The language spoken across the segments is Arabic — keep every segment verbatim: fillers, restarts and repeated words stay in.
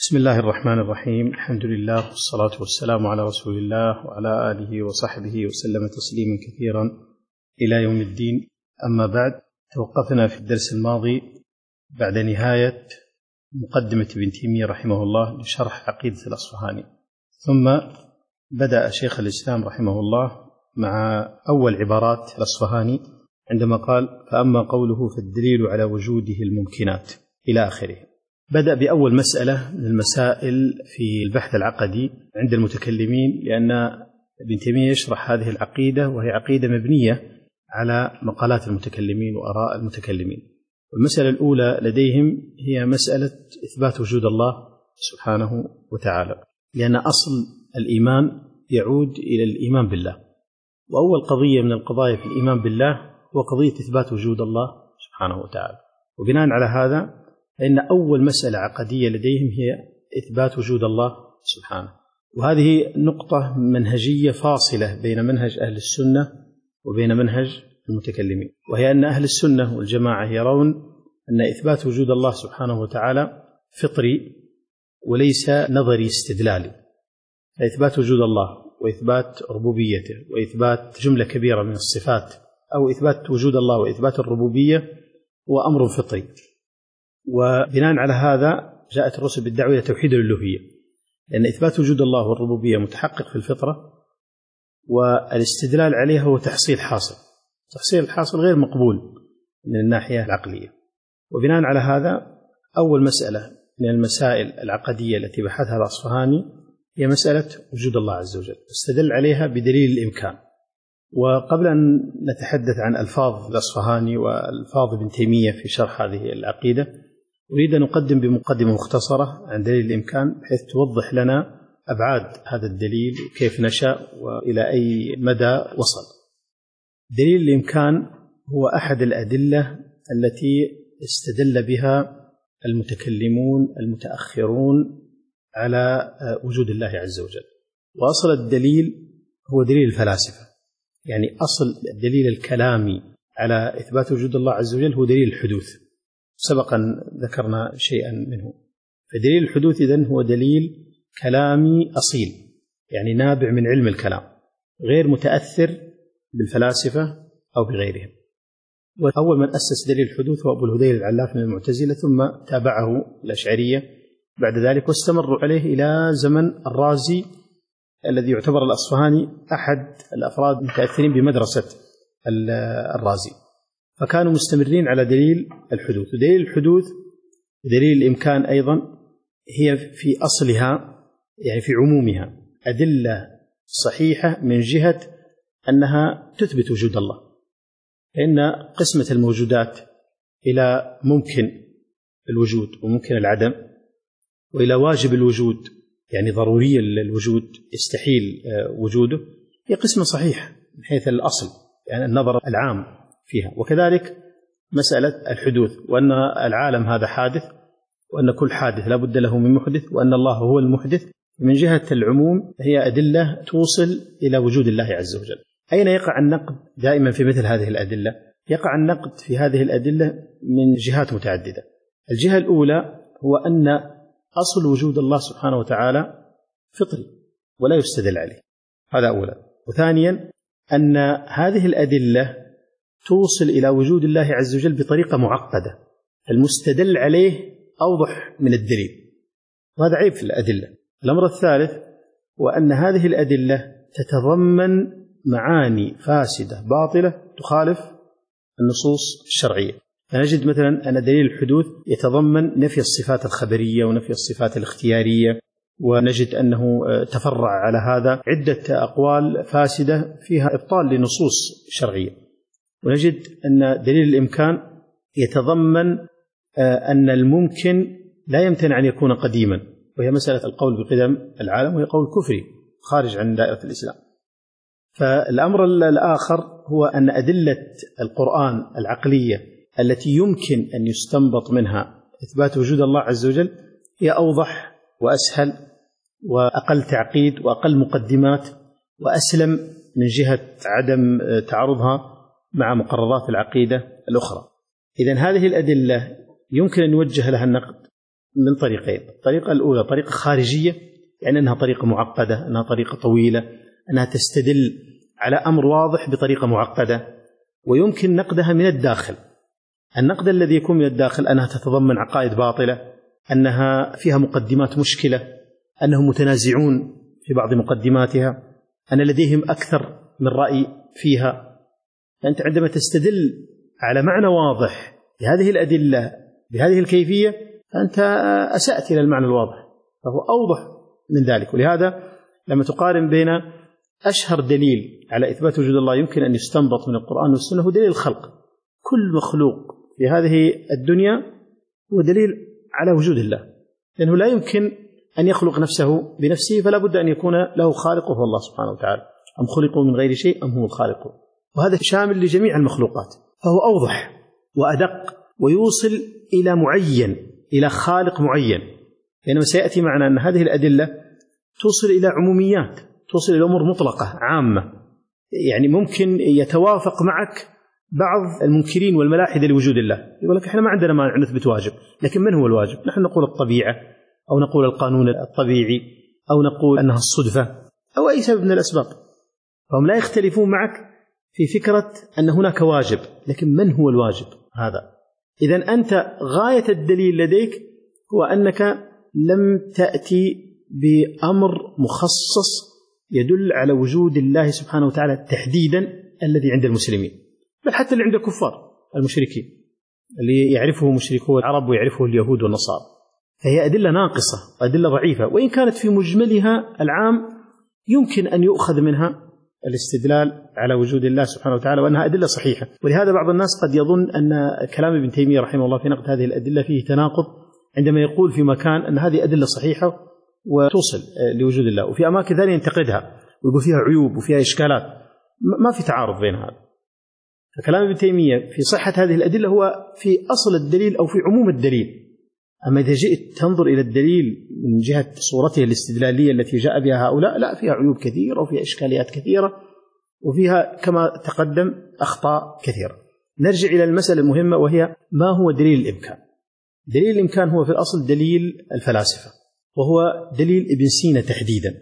بسم الله الرحمن الرحيم. الحمد لله والصلاة والسلام على رسول الله وعلى آله وصحبه وسلم تسليما كثيرا إلى يوم الدين. أما بعد، توقفنا في الدرس الماضي بعد نهاية مقدمة ابن تيمية رحمه الله لشرح عقيدة الأصفهاني، ثم بدأ شيخ الإسلام رحمه الله مع أول عبارات الأصفهاني عندما قال: فأما قوله فالدليل على وجوده الممكنات إلى آخره. بدأ بأول مسألة من المسائل في البحث العقدي عند المتكلمين، لأن ابن تيمية يشرح هذه العقيدة وهي عقيدة مبنية على مقالات المتكلمين وآراء المتكلمين. والمسألة الأولى لديهم هي مسألة إثبات وجود الله سبحانه وتعالى، لأن أصل الإيمان يعود إلى الإيمان بالله، وأول قضية من القضايا في الإيمان بالله هو قضية إثبات وجود الله سبحانه وتعالى. وبناء على هذا فإن أول مسألة عقدية لديهم هي إثبات وجود الله سبحانه، وهذه نقطة منهجية فاصلة بين منهج أهل السنة وبين منهج المتكلمين، وهي أن أهل السنة والجماعة يرون أن إثبات وجود الله سبحانه وتعالى فطري وليس نظري استدلالي. إثبات وجود الله وإثبات ربوبيته وإثبات جملة كبيرة من الصفات، أو إثبات وجود الله وإثبات الربوبية، هو أمر فطري. وبناء على هذا جاءت الرسل بالدعوة إلى توحيد الألوهية، لأن إثبات وجود الله والربوبية متحقق في الفطرة، والاستدلال عليها هو تحصيل حاصل. تحصيل الحاصل غير مقبول من الناحية العقلية. وبناء على هذا أول مسألة من المسائل العقدية التي بحثها الأصفهاني هي مسألة وجود الله عز وجل، استدل عليها بدليل الإمكان. وقبل أن نتحدث عن ألفاظ الأصفهاني وألفاظ ابن تيمية في شرح هذه العقيدة، أريد أن أقدم بمقدمة مختصرة عن دليل الإمكان، بحيث توضح لنا أبعاد هذا الدليل وكيف نشأ وإلى أي مدى وصل. دليل الإمكان هو أحد الأدلة التي استدل بها المتكلمون المتأخرون على وجود الله عز وجل. وأصل الدليل هو دليل الفلاسفة، يعني أصل الدليل الكلامي على إثبات وجود الله عز وجل هو دليل الحدوث، سبقا ذكرنا شيئا منه. فدليل الحدوث إذن هو دليل كلامي أصيل، يعني نابع من علم الكلام، غير متأثر بالفلاسفة أو بغيرهم. وأول من أسس دليل الحدوث هو أبو الهذيل العلاف من المعتزلة، ثم تابعه الأشعرية بعد ذلك، واستمروا عليه إلى زمن الرازي الذي يعتبر الأصفهاني أحد الأفراد المتأثرين بمدرسة الرازي، فكانوا مستمرين على دليل الحدوث. ودليل الحدوث ودليل الإمكان أيضا هي في أصلها، يعني في عمومها، أدلة صحيحة من جهة أنها تثبت وجود الله، لأن قسمة الموجودات إلى ممكن الوجود وممكن العدم، وإلى واجب الوجود يعني ضروري الوجود يستحيل وجوده، هي قسمة صحيحة من حيث الأصل، يعني النظر العام فيها. وكذلك مسألة الحدوث، وأن العالم هذا حادث، وأن كل حادث لا بد له من محدث، وأن الله هو المحدث. من جهة العموم هي أدلة توصل إلى وجود الله عز وجل. أين يقع النقد دائما في مثل هذه الأدلة؟ يقع النقد في هذه الأدلة من جهات متعددة. الجهة الأولى هو أن أصل وجود الله سبحانه وتعالى فطري ولا يستدل عليه، هذا أولا. وثانيا أن هذه الأدلة توصل إلى وجود الله عز وجل بطريقة معقدة، المستدل عليه أوضح من الدليل، وهذا عيب في الأدلة. الأمر الثالث هو أن هذه الأدلة تتضمن معاني فاسدة باطلة تخالف النصوص الشرعية. فنجد مثلا أن دليل الحدوث يتضمن نفي الصفات الخبرية ونفي الصفات الاختيارية، ونجد أنه تفرع على هذا عدة أقوال فاسدة فيها إبطال لنصوص شرعية. ونجد أن دليل الإمكان يتضمن أن الممكن لا يمتنع أن يكون قديما، وهي مسألة القول بقدم العالم، وهي قول كفري خارج عن دائرة الإسلام. فالأمر الآخر هو أن أدلة القرآن العقلية التي يمكن أن يستنبط منها إثبات وجود الله عز وجل هي أوضح وأسهل وأقل تعقيد وأقل مقدمات وأسلم من جهة عدم تعارضها مع مقررات العقيدة الأخرى. إذن هذه الأدلة يمكن أن يوجه لها النقد من طريقين. الطريقة الأولى طريقة خارجية، يعني أنها طريقة معقدة، أنها طريقة طويلة، أنها تستدل على أمر واضح بطريقة معقدة، ويمكن نقدها من الداخل. النقد الذي يكون من الداخل أنها تتضمن عقائد باطلة، أنها فيها مقدمات مشكلة، أنهم متنازعون في بعض مقدماتها، أن لديهم أكثر من رأي فيها. فأنت عندما تستدل على معنى واضح بهذه الأدلة بهذه الكيفية فأنت أسأت إلى المعنى الواضح، فهو أوضح من ذلك. ولهذا لما تقارن بين أشهر دليل على إثبات وجود الله يمكن أن يستنبط من القرآن والسنة هو دليل الخلق. كل مخلوق في هذه الدنيا هو دليل على وجود الله، لأنه لا يمكن أن يخلق نفسه بنفسه، فلا بد أن يكون له خالق وهو الله سبحانه وتعالى. أم خلقوا من غير شيء أم هم الخالقون، وهذا شامل لجميع المخلوقات، فهو أوضح وأدق ويوصل إلى معين، إلى خالق معين. بينما سيأتي معنا أن هذه الأدلة توصل إلى عموميات، توصل إلى أمور مطلقة عامة، يعني ممكن يتوافق معك بعض المنكرين والملاحدة لوجود الله، يقول لك إحنا ما عندنا مانع نثبت واجب، لكن من هو الواجب؟ نحن نقول الطبيعة، أو نقول القانون الطبيعي، أو نقول أنها الصدفة، أو أي سبب من الأسباب. فهم لا يختلفون معك في فكرة أن هناك واجب، لكن من هو الواجب هذا؟ إذن أنت غاية الدليل لديك هو أنك لم تأتي بأمر مخصص يدل على وجود الله سبحانه وتعالى تحديدا الذي عند المسلمين، بل حتى اللي عند الكفار المشركين اللي يعرفه مشركو العرب ويعرفه اليهود والنصارى. فهي أدلة ناقصة وأدلة ضعيفة، وإن كانت في مجملها العام يمكن أن يؤخذ منها الاستدلال على وجود الله سبحانه وتعالى وأنها أدلة صحيحة. ولهذا بعض الناس قد يظن أن كلام ابن تيمية رحمه الله في نقد هذه الأدلة فيه تناقض، عندما يقول في مكان أن هذه أدلة صحيحة وتوصل لوجود الله، وفي أماكن ثانية ينتقدها ويقول فيها عيوب وفيها إشكالات. ما في تعارض بين هذا. فكلام ابن تيمية في صحة هذه الأدلة هو في أصل الدليل أو في عموم الدليل. أما إذا جئت تنظر إلى الدليل من جهة صورته الاستدلالية التي جاء بها هؤلاء، لا، فيها عيوب كثيرة وفيها إشكاليات كثيرة وفيها كما تقدم أخطاء كثيرة. نرجع إلى المسألة المهمة، وهي ما هو دليل الإمكان؟ دليل الإمكان هو في الأصل دليل الفلاسفة، وهو دليل ابن سينا تحديدا.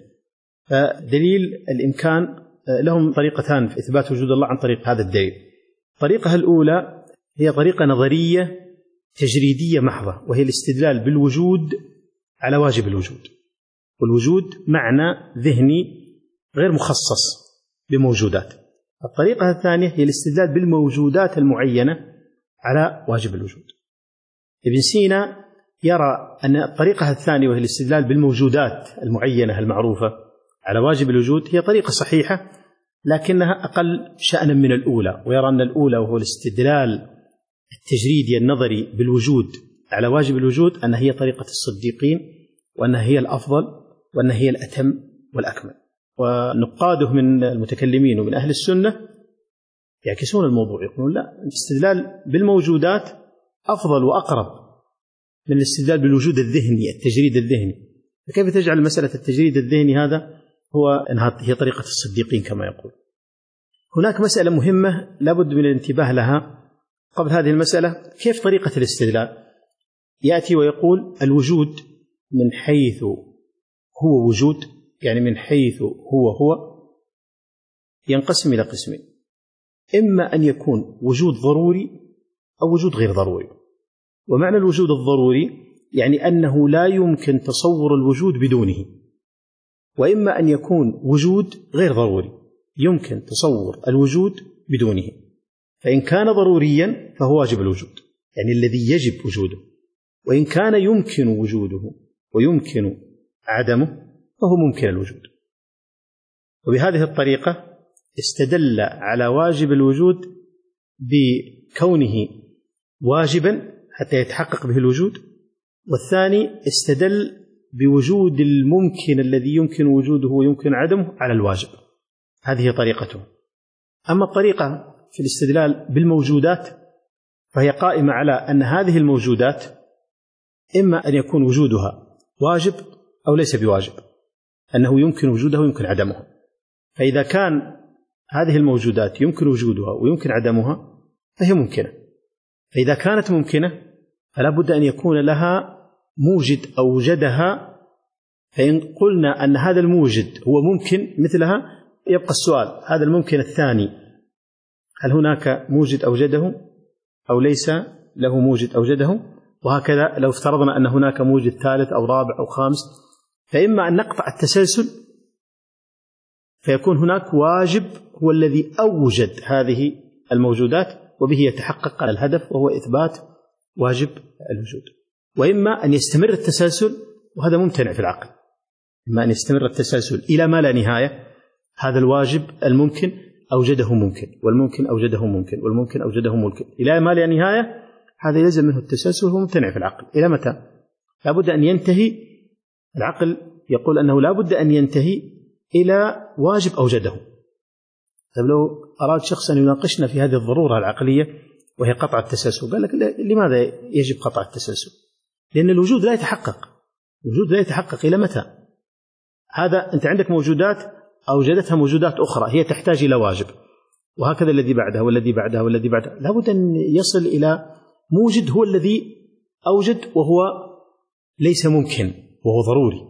فدليل الإمكان لهم طريقتان في إثبات وجود الله عن طريق هذا الدليل. الطريقة الأولى هي طريقة نظرية تجريدية محضة، وهي الاستدلال بالوجود على واجب الوجود، والوجود معنى ذهني غير مخصص بموجودات. الطريقة الثانية هي الاستدلال بالموجودات المعينة على واجب الوجود. ابن سينا يرى أن الطريقة الثانية وهي الاستدلال بالموجودات المعينة المعروفة على واجب الوجود هي طريقة صحيحة، لكنها أقل شأنا من الأولى، ويرى أن الأولى وهو الاستدلال التجريدي النظري بالوجود على واجب الوجود أنها هي طريقة الصديقين، وأنها هي الأفضل، وأنها هي الأتم والأكمل. ونقاده من المتكلمين ومن أهل السنة يعكسون الموضوع، يقولون لا، الاستدلال بالموجودات أفضل وأقرب من الاستدلال بالوجود الذهني، التجريد الذهني. فكيف تجعل مسألة التجريد الذهني هذا هو أنها هي طريقة الصديقين كما يقول؟ هناك مسألة مهمة لابد من الانتباه لها قبل هذه المسألة. كيف طريقة الاستدلال؟ يأتي ويقول الوجود من حيث هو وجود، يعني من حيث هو هو، ينقسم إلى قسمين: إما أن يكون وجود ضروري أو وجود غير ضروري. ومعنى الوجود الضروري يعني أنه لا يمكن تصور الوجود بدونه، وإما أن يكون وجود غير ضروري يمكن تصور الوجود بدونه. فإن كان ضروريا فهو واجب الوجود، يعني الذي يجب وجوده. وإن كان يمكن وجوده ويمكن عدمه فهو ممكن الوجود. وبهذه الطريقة استدل على واجب الوجود بكونه واجبا حتى يتحقق به الوجود، والثاني استدل بوجود الممكن الذي يمكن وجوده ويمكن عدمه على الواجب. هذه طريقته. أما الطريقة في الاستدلال بالموجودات فهي قائمة على أن هذه الموجودات إما أن يكون وجودها واجب أو ليس بواجب، أنه يمكن وجودها ويمكن عدمها. فإذا كان هذه الموجودات يمكن وجودها ويمكن عدمها فهي ممكنة. فإذا كانت ممكنة فلا بد أن يكون لها موجد أوجدها، فإن قلنا أن هذا الموجد هو ممكن مثلها، يبقى السؤال هذا الممكن الثاني هل هناك موجد أوجده أو ليس له موجد أوجده؟ وهكذا لو افترضنا أن هناك موجد ثالث أو رابع أو خامس، فإما أن نقطع التسلسل فيكون هناك واجب هو الذي أوجد هذه الموجودات وبه يتحقق الهدف وهو إثبات واجب الوجود، وإما أن يستمر التسلسل وهذا ممتنع في العقل. إما أن يستمر التسلسل إلى ما لا نهاية، هذا الواجب الممكن أوجده ممكن، والممكن أوجده ممكن، والممكن أوجده ممكن إلى ما لا نهاية، هذا يلزم منه التسلسل وهو ممتنع في العقل. إلى متى؟ لا بد أن ينتهي، العقل يقول أنه لا بد أن ينتهي إلى واجب أوجده. طيب لو أراد شخص أن يناقشنا في هذه الضرورة العقلية وهي قطع التسلسل، قال لك لماذا يجب قطع التسلسل؟ لأن الوجود لا يتحقق، الوجود لا يتحقق إلى متى؟ هذا أنت عندك موجودات أوجدتها موجودات أخرى هي تحتاج إلى واجب، وهكذا الذي بعدها والذي بعدها والذي بعدها، لا بد أن يصل إلى موجد هو الذي أوجد وهو ليس ممكن وهو ضروري،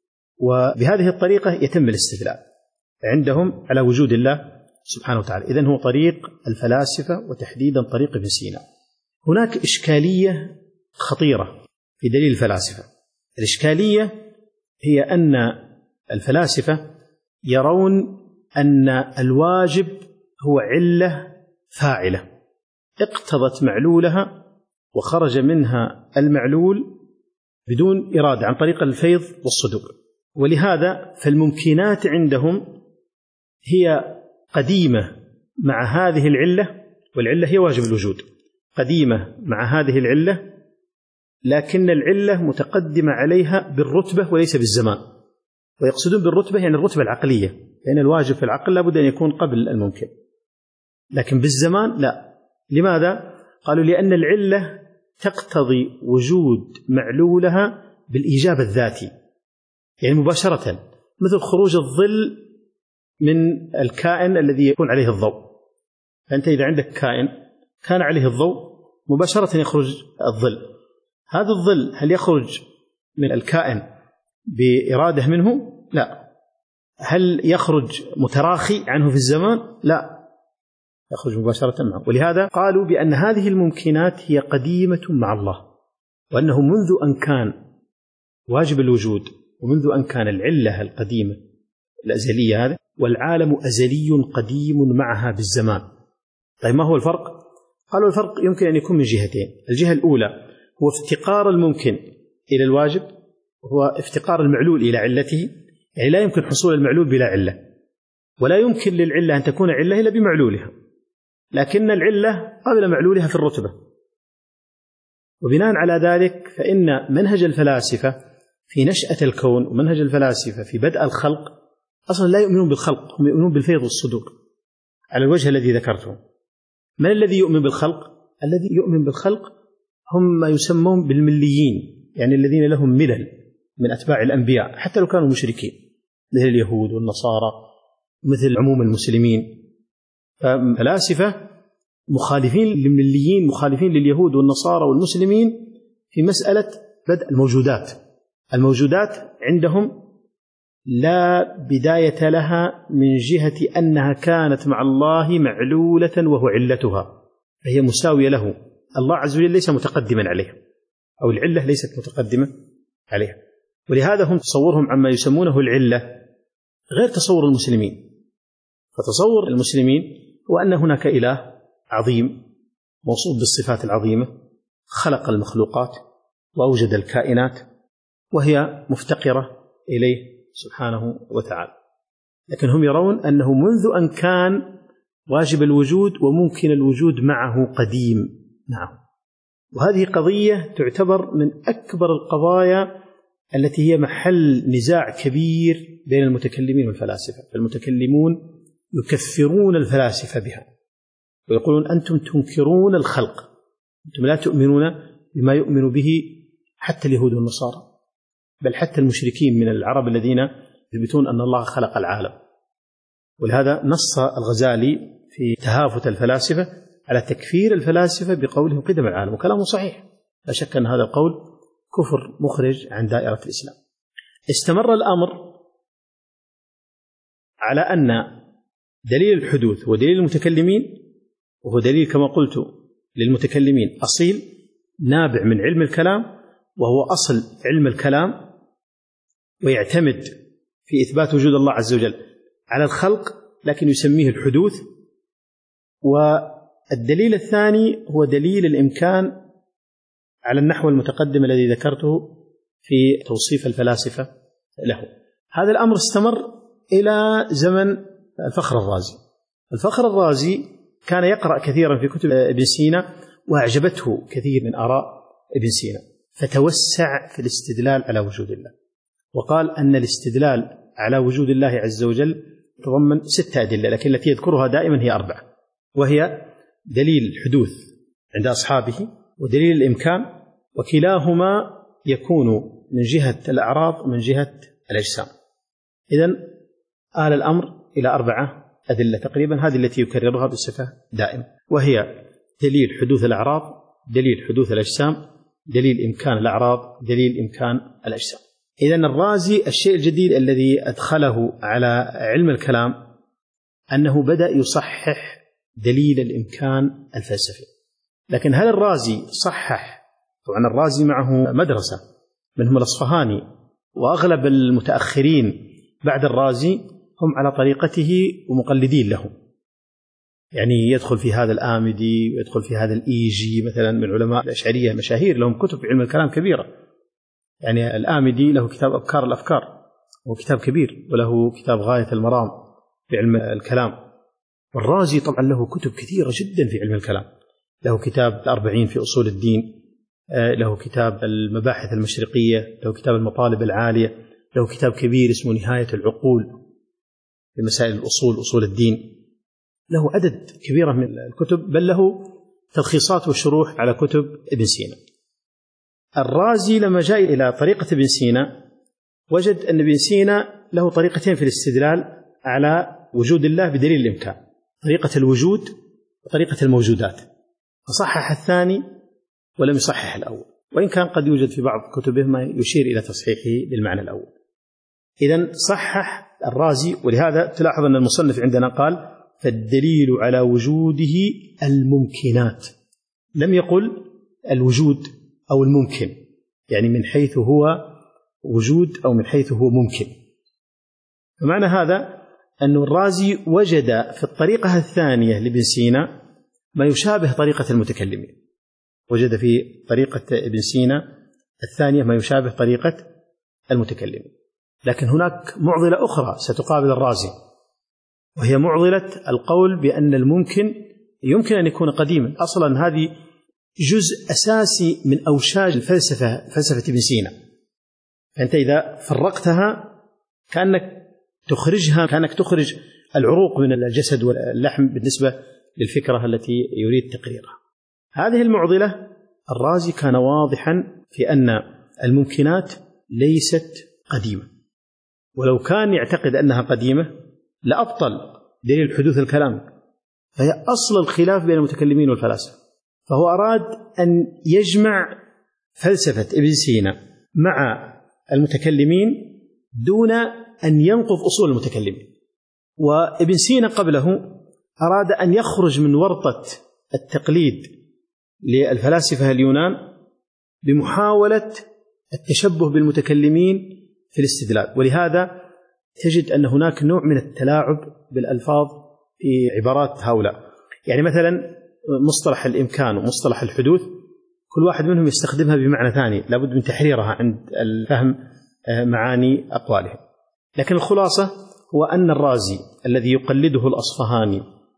وبهذه الطريقة يتم الاستدلال عندهم على وجود الله سبحانه وتعالى. إذن هو طريق الفلاسفة وتحديدا طريق ابن سينا. هناك إشكالية خطيرة في دليل الفلاسفة. الإشكالية هي أن الفلاسفة يرون أن الواجب هو علة فاعلة اقتضت معلولها وخرج منها المعلول بدون إرادة عن طريق الفيض والصدور، ولهذا فالممكنات عندهم هي قديمة مع هذه العلة، والعلة هي واجب الوجود، قديمة مع هذه العلة لكن العلة متقدمة عليها بالرتبة وليس بالزمان. ويقصدون بالرتبة يعني الرتبة العقلية، لأن الواجب في العقل لابد أن يكون قبل الممكن، لكن بالزمان لا. لماذا؟ قالوا لأن العلة تقتضي وجود معلولها بالإيجاب الذاتي، يعني مباشرة، مثل خروج الظل من الكائن الذي يكون عليه الضوء. فأنت إذا عندك كائن كان عليه الضوء مباشرة يخرج الظل، هذا الظل هل يخرج من الكائن بإرادة منه؟ لا. هل يخرج متراخي عنه في الزمان؟ لا، يخرج مباشرة معه. ولهذا قالوا بأن هذه الممكنات هي قديمة مع الله، وأنه منذ أن كان واجب الوجود ومنذ أن كان العلة القديمة الأزلية هذا، والعالم أزلي قديم معها بالزمان. طيب ما هو الفرق؟ قالوا الفرق يمكن أن يكون من جهتين. الجهة الأولى هو افتقار الممكن إلى الواجب، هو افتقار المعلول إلى علته، يعني لا يمكن حصول المعلول بلا علة، ولا يمكن للعلة أن تكون علة إلا بمعلولها، لكن العلة قبل معلولها في الرتبة. وبناء على ذلك فإن منهج الفلاسفة في نشأة الكون ومنهج الفلاسفة في بدء الخلق أصلا لا يؤمنون بالخلق، هم يؤمنون بالفيض والصدور على الوجه الذي ذكرته. من الذي يؤمن بالخلق؟ الذي يؤمن بالخلق هم ما يسمون بالمليين، يعني الذين لهم ملل من أتباع الأنبياء حتى لو كانوا مشركين، مثل اليهود والنصارى مثل عموم المسلمين. فالفلاسفة مخالفين للمليين، مخالفين لليهود والنصارى والمسلمين في مسألة بدء الموجودات. الموجودات عندهم لا بداية لها من جهة أنها كانت مع الله معلولة وهو علتها، فهي مساوية له، الله عز وجل ليس متقدما عليها، أو العلة ليست متقدمة عليها. ولهذا هم تصورهم عما يسمونه العلة غير تصور المسلمين. فتصور المسلمين هو أن هناك إله عظيم موصوف بالصفات العظيمة خلق المخلوقات وأوجد الكائنات وهي مفتقرة إليه سبحانه وتعالى، لكن هم يرون أنه منذ أن كان واجب الوجود وممكن الوجود معه قديم معه. وهذه قضية تعتبر من أكبر القضايا التي هي محل نزاع كبير بين المتكلمين والفلاسفة. فالمتكلمون يكفرون الفلاسفة بها ويقولون أنتم تنكرون الخلق، أنتم لا تؤمنون بما يؤمن به حتى اليهود والنصارى، بل حتى المشركين من العرب الذين يثبتون أن الله خلق العالم. ولهذا نص الغزالي في تهافت الفلاسفة على تكفير الفلاسفة بقولهم قدم العالم، وكلامه صحيح، لا شك أن هذا القول كفر مخرج عن دائرة الإسلام. استمر الأمر على أن دليل الحدوث ودليل المتكلمين، وهو دليل كما قلت للمتكلمين أصيل نابع من علم الكلام، وهو أصل علم الكلام، ويعتمد في إثبات وجود الله عز وجل على الخلق، لكن يسميه الحدوث. والدليل الثاني هو دليل الإمكان على النحو المتقدم الذي ذكرته في توصيف الفلاسفة له. هذا الأمر استمر إلى زمن الفخر الرازي. الفخر الرازي كان يقرأ كثيرا في كتب ابن سينا، وأعجبته كثير من آراء ابن سينا، فتوسع في الاستدلال على وجود الله، وقال أن الاستدلال على وجود الله عز وجل تضمن ستة أدلة، لكن التي يذكرها دائما هي أربعة، وهي دليل الحدوث عند أصحابه، ودليل الإمكان، وكلاهما يكون من جهة الأعراض ومن جهة الأجسام. إذن آل الأمر إلى أربعة أدلة تقريبا، هذه التي يكررها بصفة دائمة، وهي دليل حدوث الأعراض، دليل حدوث الأجسام، دليل إمكان الأعراض، دليل إمكان الأجسام. إذن الرازي الشيء الجديد الذي أدخله على علم الكلام أنه بدأ يصحح دليل الإمكان الفلسفي. لكن هل الرازي صحح؟ طبعا الرازي معه مدرسة منهم الأصفهاني، وأغلب المتأخرين بعد الرازي هم على طريقته ومقلدين له، يعني يدخل في هذا الآمدي ويدخل في هذا الإيجي مثلا من علماء الأشعرية مشاهير لهم كتب في علم الكلام كبيرة. يعني الآمدي له كتاب أبكار الأفكار، وهو كتاب كبير، وله كتاب غاية المرام في علم الكلام. والرازي طبعا له كتب كثيرة جدا في علم الكلام، له كتاب الأربعين في أصول الدين، له كتاب المباحث المشرقية، له كتاب المطالب العالية، له كتاب كبير اسمه نهاية العقول في مسائل الأصول أصول الدين، له عدد كبيرة من الكتب، بل له تلخيصات وشروح على كتب ابن سينا. الرازي لما جاء إلى طريقة ابن سينا وجد أن ابن سينا له طريقتين في الاستدلال على وجود الله بدليل الإمكان، طريقة الوجود وطريقة الموجودات، فصحح الثاني ولم يصحح الأول، وإن كان قد يوجد في بعض كتبه ما يشير إلى تصحيحه بالمعنى الأول. إذن صحح الرازي، ولهذا تلاحظ أن المصنف عندنا قال فالدليل على وجوده الممكنات، لم يقل الوجود أو الممكن، يعني من حيث هو وجود أو من حيث هو ممكن. فمعنى هذا أن الرازي وجد في الطريقة الثانية لابن سينا ما يشابه طريقة المتكلمين، وجد في طريقة ابن سينا الثانية ما يشابه طريقة المتكلمين. لكن هناك معضلة أخرى ستقابل الرازي، وهي معضلة القول بأن الممكن يمكن أن يكون قديما. أصلا هذه جزء أساسي من أوشاج الفلسفة، فلسفة ابن سينا، فأنت إذا فرقتها كأنك تخرجها كأنك تخرج العروق من الجسد واللحم بالنسبة للفكرة التي يريد تقريرها. هذه المعضلة الرازي كان واضحا في أن الممكنات ليست قديمة، ولو كان يعتقد أنها قديمة لأبطل دليل حدوث الكلام، فهي أصل الخلاف بين المتكلمين والفلاسفة. فهو أراد أن يجمع فلسفة ابن سينا مع المتكلمين دون أن ينقض أصول المتكلمين. وابن سينا قبله أراد أن يخرج من ورطة التقليد للفلاسفة اليونان بمحاولة التشبه بالمتكلمين في الاستدلال، ولهذا تجد أن هناك نوع من التلاعب بالألفاظ في عبارات هؤلاء. يعني مثلا مصطلح الإمكان ومصطلح الحدوث كل واحد منهم يستخدمها بمعنى ثاني، لابد من تحريرها عند الفهم معاني أقوالهم. لكن الخلاصة هو أن الرازي الذي يقلده الأصفهاني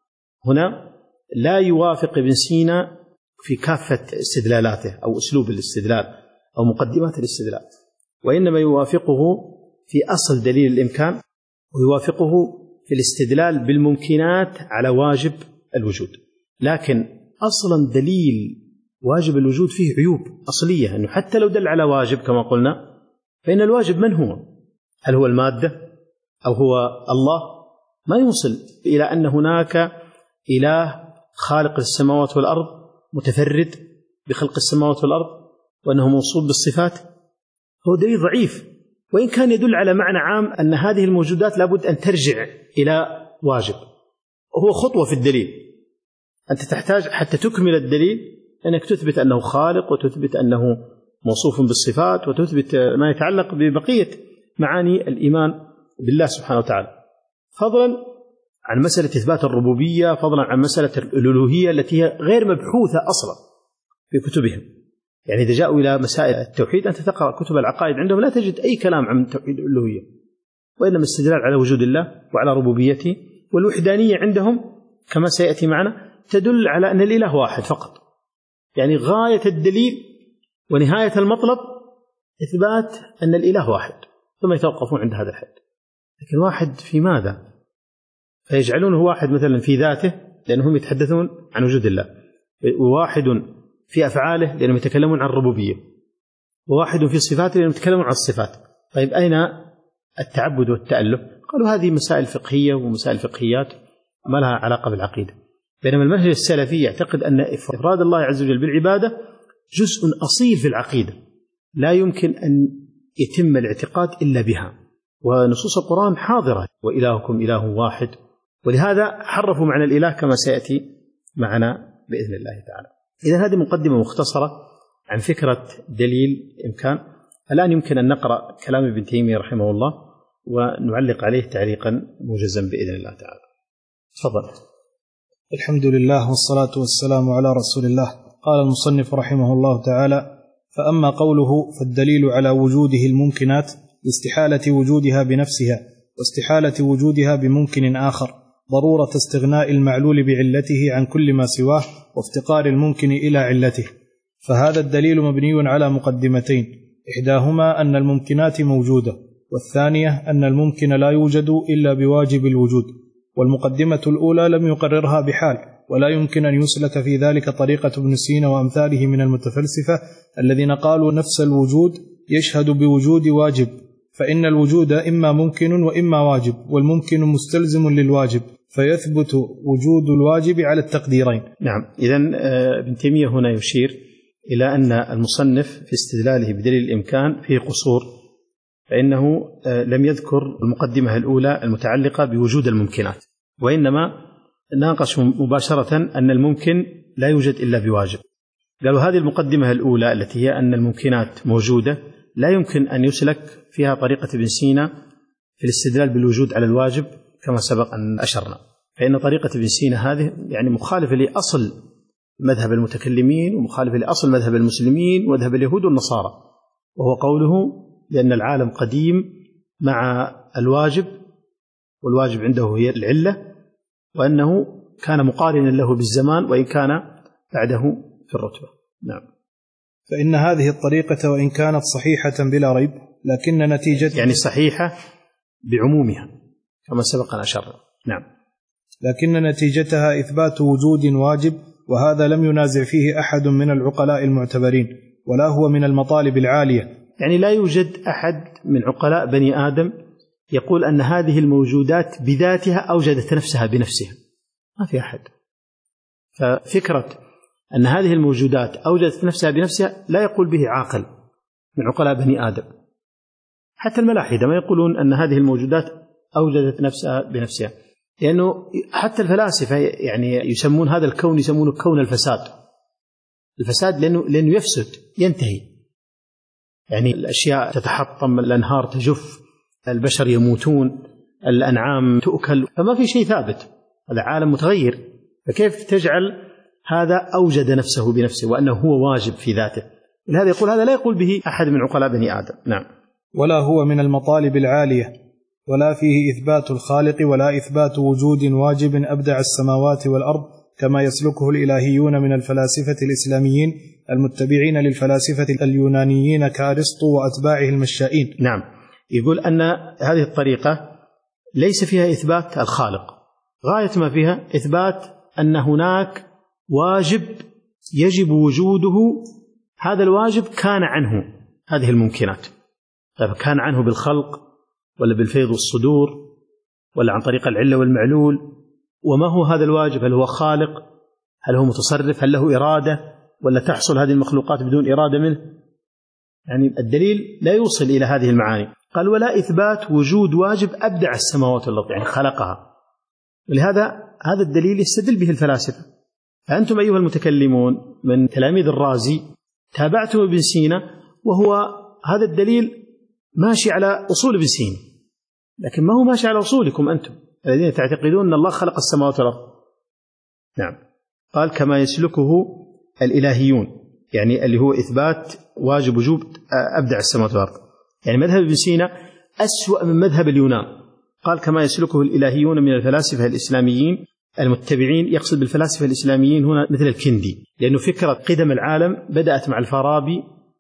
هنا لا يوافق ابن سينا في كافة استدلالاته أو أسلوب الاستدلال أو مقدمات الاستدلال، وإنما يوافقه في أصل دليل الإمكان، ويوافقه في الاستدلال بالممكنات على واجب الوجود. لكن أصلا دليل واجب الوجود فيه عيوب أصلية، أنه حتى لو دل على واجب كما قلنا فإن الواجب من هو؟ هل هو المادة أو هو الله؟ ما يوصل إلى أن هناك إله خالق السماوات والأرض متفرد بخلق السماوات والأرض، وأنه موصوف بالصفات هو دليل ضعيف، وإن كان يدل على معنى عام أن هذه الموجودات لابد أن ترجع إلى واجب، هو خطوة في الدليل. أنت تحتاج حتى تكمل الدليل أنك تثبت أنه خالق، وتثبت أنه موصوف بالصفات، وتثبت ما يتعلق ببقية معاني الإيمان بالله سبحانه وتعالى، فضلا عن مسألة إثبات الربوبية، فضلا عن مسألة الألوهية التي هي غير مبحوثة أصلا في كتبهم. يعني إذا جاءوا إلى مسائل التوحيد أنت تقرأ كتب العقائد عندهم لا تجد أي كلام عن توحيد الألوهية، وإنما استدلال على وجود الله وعلى ربوبيته. والوحدانية عندهم كما سيأتي معنا تدل على أن الإله واحد فقط، يعني غاية الدليل ونهاية المطلب إثبات أن الإله واحد، ثم يتوقفون عند هذا الحد. لكن واحد في ماذا؟ فيجعلونه واحد مثلا في ذاته لأنهم يتحدثون عن وجود الله، وواحد في أفعاله لأنهم يتكلمون عن الربوبية، وواحد في صفاته لأنهم يتكلمون عن الصفات. طيب أين التعبد والتأله؟ قالوا هذه مسائل فقهية ومسائل فقهيات ما لها علاقة بالعقيدة. بينما المنهج السلفي يعتقد أن إفراد الله عز وجل بالعبادة جزء أصيل في العقيدة لا يمكن أن يتم الاعتقاد إلا بها، ونصوص القرآن حاضرة وإلهكم إله واحد، ولهذا حرفوا معنى الإله كما سيأتي معنا بإذن الله تعالى. إذن هذه مقدمة مختصرة عن فكرة دليل الإمكان. الآن يمكن أن نقرأ كلام ابن تيمية رحمه الله ونعلق عليه تعليقا موجزا بإذن الله تعالى. تفضل. الحمد لله والصلاة والسلام على رسول الله. قال المصنف رحمه الله تعالى: فأما قوله فالدليل على وجوده الممكنات لاستحالة وجودها بنفسها واستحالة وجودها بممكن آخر، ضرورة استغناء المعلول بعلته عن كل ما سواه وافتقار الممكن إلى علته. فهذا الدليل مبني على مقدمتين، إحداهما أن الممكنات موجودة، والثانية أن الممكن لا يوجد إلا بواجب الوجود. والمقدمة الأولى لم يقررها بحال، ولا يمكن أن يسلك في ذلك طريقة ابن سينا وأمثاله من المتفلسفة الذين قالوا نفس الوجود يشهد بوجود واجب، فإن الوجود إما ممكن وإما واجب، والممكن مستلزم للواجب، فيثبت وجود الواجب على التقديرين. نعم. إذن ابن تيمية هنا يشير إلى أن المصنف في استدلاله بدليل الإمكان فيه قصور، فإنه لم يذكر المقدمة الأولى المتعلقة بوجود الممكنات، وإنما ناقش مباشرة أن الممكن لا يوجد إلا بواجب. قالوا هذه المقدمة الأولى التي هي أن الممكنات موجودة لا يمكن أن يسلك فيها طريقة ابن سينا في الاستدلال بالوجود على الواجب كما سبق أن أشرنا، فإن طريقة ابن سينا هذه يعني مخالفة لأصل مذهب المتكلمين ومخالفة لأصل مذهب المسلمين ومذهب اليهود والنصارى، وهو قوله لأن العالم قديم مع الواجب، والواجب عنده هي العلة، وأنه كان مقارنا له بالزمان وإن كان بعده في الرتبة. نعم. فإن هذه الطريقة وإن كانت صحيحة بلا ريب، لكن نتيجة يعني صحيحة بعمومها كما سبق أن أشرنا. نعم. لكن نتيجتها إثبات وجود واجب، وهذا لم ينازع فيه أحد من العقلاء المعتبرين، ولا هو من المطالب العالية. يعني لا يوجد أحد من عقلاء بني آدم يقول أن هذه الموجودات بذاتها أوجدت نفسها بنفسها، ما في أحد. ففكرة أن هذه الموجودات أوجدت نفسها بنفسها لا يقول به عاقل من عقلاء بني آدم. حتى الملاحدة ما يقولون أن هذه الموجودات أوجدت نفسها بنفسها، لأنه حتى الفلاسفة يعني يسمون هذا الكون يسمونه كون الفساد. الفساد لأنه, لأنه يفسد ينتهي، يعني الأشياء تتحطم، الأنهار تجف، البشر يموتون، الأنعام تؤكل، فما في شيء ثابت، هذا عالم متغير. فكيف تجعل هذا أوجد نفسه بنفسه وأنه هو واجب في ذاته؟ لهذا يقول هذا لا يقول به أحد من عقلاء بني آدم. نعم. ولا هو من المطالب العالية، ولا فيه إثبات الخالق ولا إثبات وجود واجب أبدع السماوات والأرض كما يسلكه الإلهيون من الفلاسفة الإسلاميين المتبعين للفلاسفة اليونانيين كارسطو وأتباعه المشائين. نعم. يقول أن هذه الطريقة ليس فيها إثبات الخالق، غاية ما فيها إثبات أن هناك واجب يجب وجوده، هذا الواجب كان عنه هذه الممكنات، كان عنه بالخلق ولا بالفيض والصدور ولا عن طريق العلة والمعلول. وما هو هذا الواجب؟ هل هو خالق؟ هل هو متصرف؟ هل له إرادة؟ ولا تحصل هذه المخلوقات بدون إرادة منه؟ يعني الدليل لا يوصل إلى هذه المعاني. قال ولا إثبات وجود واجب أبدع السماوات والأرض يعني خلقها. ولهذا هذا الدليل يستدل به الفلاسفة. فأنتم أيها المتكلمون من تلاميذ الرازي تابعتم ابن سينا، وهو هذا الدليل ماشي على أصول ابن سينا، لكن ما هو ماشي على أصولكم أنتم الذين تعتقدون أن الله خلق السماوات والأرض. نعم. قال كما يسلكه الإلهيون، يعني اللي هو إثبات واجب وجوب أبدع السماوات والأرض، يعني مذهب ابن سينا أسوأ من مذهب اليونان. قال كما يسلكه الإلهيون من الفلاسفة الإسلاميين المتبعين، يقصد بالفلاسفة الإسلاميين هنا مثل الكندي، لأنه فكرة قدم العالم بدأت مع الفارابي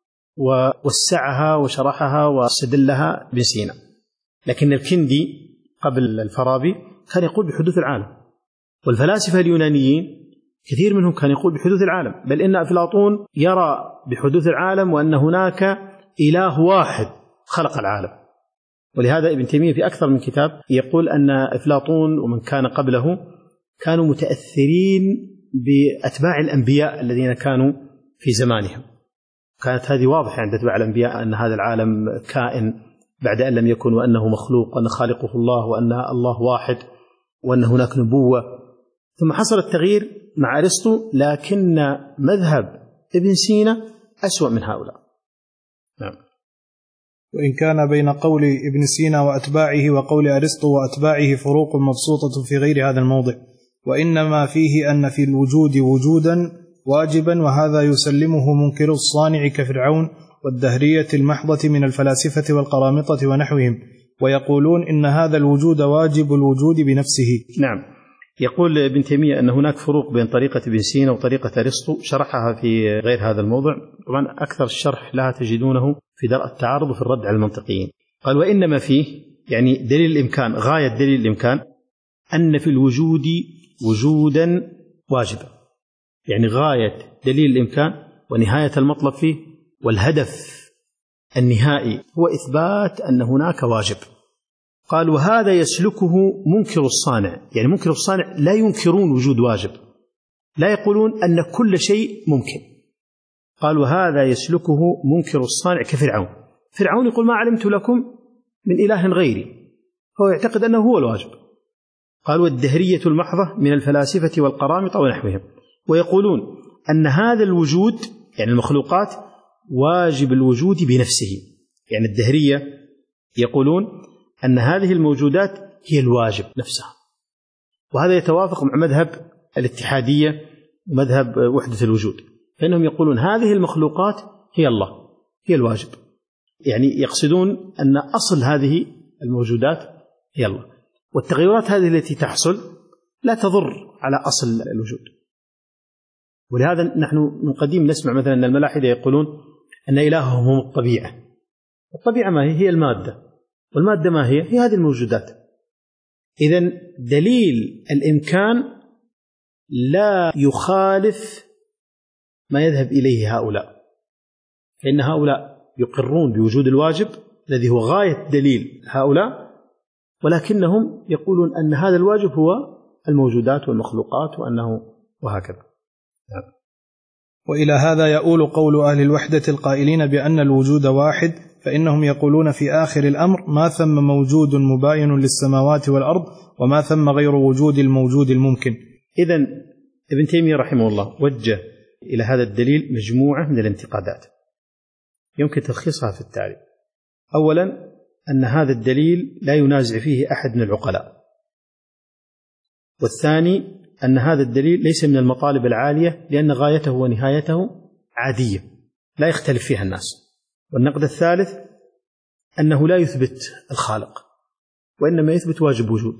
ووسعها وشرحها واستدلها ابن سينا. لكن الكندي قبل الفارابي كان يقول بحدوث العالم، والفلاسفة اليونانيين كثير منهم كان يقول بحدوث العالم، بل إن أفلاطون يرى بحدوث العالم وأن هناك إله واحد خلق العالم. ولهذا ابن تيمية في أكثر من كتاب يقول أن أفلاطون ومن كان قبله كانوا متأثرين بأتباع الأنبياء الذين كانوا في زمانهم. كانت هذه واضحة عند أتباع الأنبياء أن هذا العالم كائن بعد أن لم يكن، وأنه مخلوق، وأن خالقه الله، وأن الله واحد، وأن هناك نبوة. ثم حصل التغيير مع أرسطو، لكن مذهب ابن سينا أسوأ من هؤلاء. نعم. وإن كان بين قول ابن سينا وأتباعه وقول أرسطو وأتباعه فروق مبسوطة في غير هذا الموضع، وإنما فيه أن في الوجود وجودا واجبا، وهذا يسلمه منكر الصانع كفرعون والدهرية المحضة من الفلاسفة والقرامطة ونحوهم، ويقولون إن هذا الوجود واجب الوجود بنفسه. نعم. يقول ابن تيمية أن هناك فروق بين طريقة ابن سينا وطريقة أرسطو، شرحها في غير هذا الموضع. طبعا أكثر الشرح لها تجدونه في درء التعارض وفي الرد على المنطقيين. قال وإنما فيه يعني دليل الإمكان، غاية دليل الإمكان أن في الوجود وجودا واجبا، يعني غاية دليل الإمكان ونهاية المطلب فيه والهدف النهائي هو إثبات أن هناك واجب. قال وهذا يسلكه منكر الصانع، يعني منكر الصانع لا ينكرون وجود واجب، لا يقولون أن كل شيء ممكن. قال وهذا يسلكه منكر الصانع كفرعون. فرعون يقول ما علمت لكم من إله غيري، هو يعتقد أنه هو الواجب. قال والدهرية المحضة من الفلاسفة والقرامطة ونحوهم، ويقولون أن هذا الوجود يعني المخلوقات واجب الوجود بنفسه، يعني الدهرية يقولون أن هذه الموجودات هي الواجب نفسها. وهذا يتوافق مع مذهب الاتحادية ومذهب وحدة الوجود، فإنهم يقولون هذه المخلوقات هي الله، هي الواجب، يعني يقصدون أن أصل هذه الموجودات هي الله، والتغيرات هذه التي تحصل لا تضر على أصل الوجود. ولهذا نحن من قديم نسمع مثلا أن الملاحدة يقولون أن إلههم هم الطبيعة. الطبيعة ما هي؟ هي المادة، والمادة ما هي؟ هي هذه الموجودات. إذن دليل الإمكان لا يخالف ما يذهب إليه هؤلاء، فإن هؤلاء يقرون بوجود الواجب الذي هو غاية دليل هؤلاء، ولكنهم يقولون أن هذا الواجب هو الموجودات والمخلوقات وأنه وهكذا. وإلى هذا يؤول قول أهل الوحدة القائلين بأن الوجود واحد، فإنهم يقولون في آخر الأمر ما ثم موجود مباين للسماوات والأرض، وما ثم غير وجود الموجود الممكن. إذن ابن تيمية رحمه الله وجه إلى هذا الدليل مجموعة من الانتقادات يمكن تلخيصها في التالي. أولا أن هذا الدليل لا ينازع فيه أحد من العقلاء، والثاني أن هذا الدليل ليس من المطالب العالية لأن غايته ونهايته عادية لا يختلف فيها الناس. والنقد الثالث أنه لا يثبت الخالق وإنما يثبت واجب وجود.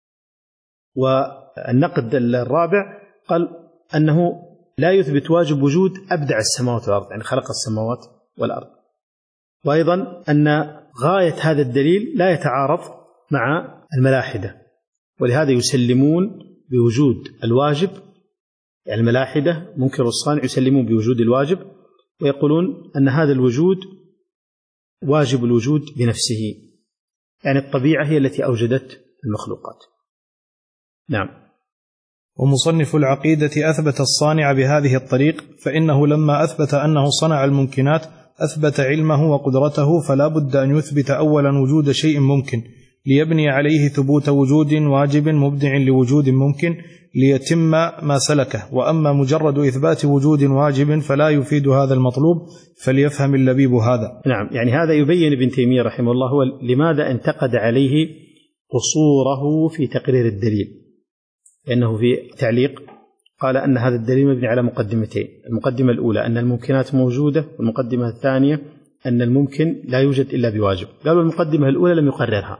والنقد الرابع قال أنه لا يثبت واجب وجود أبدع السماوات والأرض، يعني خلق السماوات والأرض. وأيضا أن غاية هذا الدليل لا يتعارض مع الملاحدة، ولهذا يسلمون بوجود الواجب، يعني الملاحدة منكر الصانع يسلمون بوجود الواجب، ويقولون أن هذا الوجود واجب الوجود بنفسه، يعني الطبيعة هي التي أوجدت المخلوقات. نعم. ومصنف العقيدة أثبت الصانع بهذه الطريق، فإنه لما أثبت أنه صنع الممكنات أثبت علمه وقدرته فلا بد أن يثبت أولا وجود شيء ممكن ليبني عليه ثبوت وجود واجب مبدع لوجود ممكن ليتم ما سلكه. وأما مجرد إثبات وجود واجب فلا يفيد هذا المطلوب، فليفهم اللبيب هذا. نعم، يعني هذا يبين ابن تيمية رحمه الله هو لماذا انتقد عليه قصوره في تقرير الدليل، لأنه في تعليق قال أن هذا الدليل مبني على مقدمتين: المقدمة الأولى أن الممكنات موجودة، والمقدمة الثانية أن الممكن لا يوجد إلا بواجب. قالوا المقدمة الأولى لم يقررها،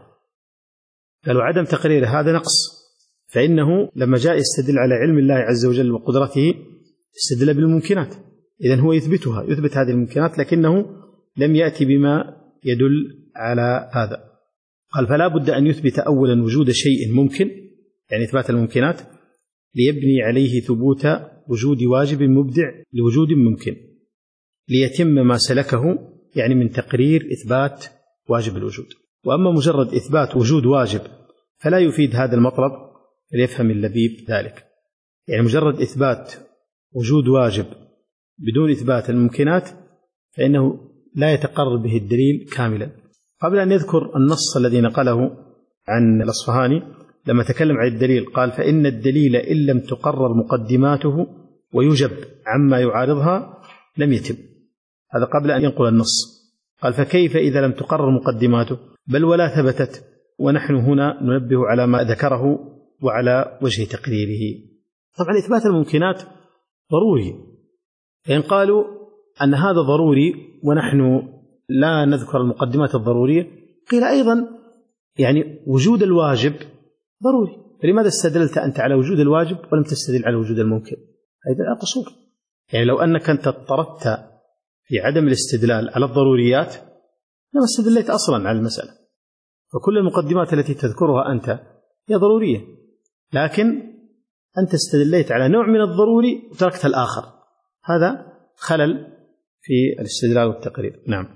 قالوا عدم تقرير هذا نقص، فإنه لما جاء يستدل على علم الله عز وجل وقدرته استدل بالممكنات، إذن هو يثبتها، يثبت هذه الممكنات، لكنه لم يأتي بما يدل على هذا. قال فلا بد أن يثبت أولا وجود شيء ممكن، يعني إثبات الممكنات، ليبني عليه ثبوت وجود واجب مبدع لوجود ممكن، ليتم ما سلكه، يعني من تقرير إثبات واجب الوجود. وأما مجرد إثبات وجود واجب فلا يفيد هذا المطلب، فليفهم اللبيب ذلك. يعني مجرد إثبات وجود واجب بدون إثبات الممكنات فإنه لا يتقرر به الدليل كاملا. قبل أن يذكر النص الذي نقله عن الأصفهاني لما تكلم عن الدليل قال: فإن الدليل إن لم تقرر مقدماته ويجب عما يعارضها لم يتم. هذا قبل أن ينقل النص. قال: فكيف إذا لم تقرر مقدماته بل ولا ثبتت؟ ونحن هنا ننبه على ما ذكره وعلى وجه تقريره. طبعا إثبات الممكنات ضروري، فإن قالوا أن هذا ضروري ونحن لا نذكر المقدمات الضرورية قيل أيضا يعني وجود الواجب ضروري، فلماذا استدللت أنت على وجود الواجب ولم تستدل على وجود الممكن؟ هذا قصور. يعني لو أنك أنت اضطردت في عدم الاستدلال على الضروريات لما استدليت أصلا على المسألة. فكل المقدمات التي تذكرها أنت هي ضرورية، لكن أنت استدليت على نوع من الضروري وتركت الآخر، هذا خلل في الاستدلال والتقرير. نعم.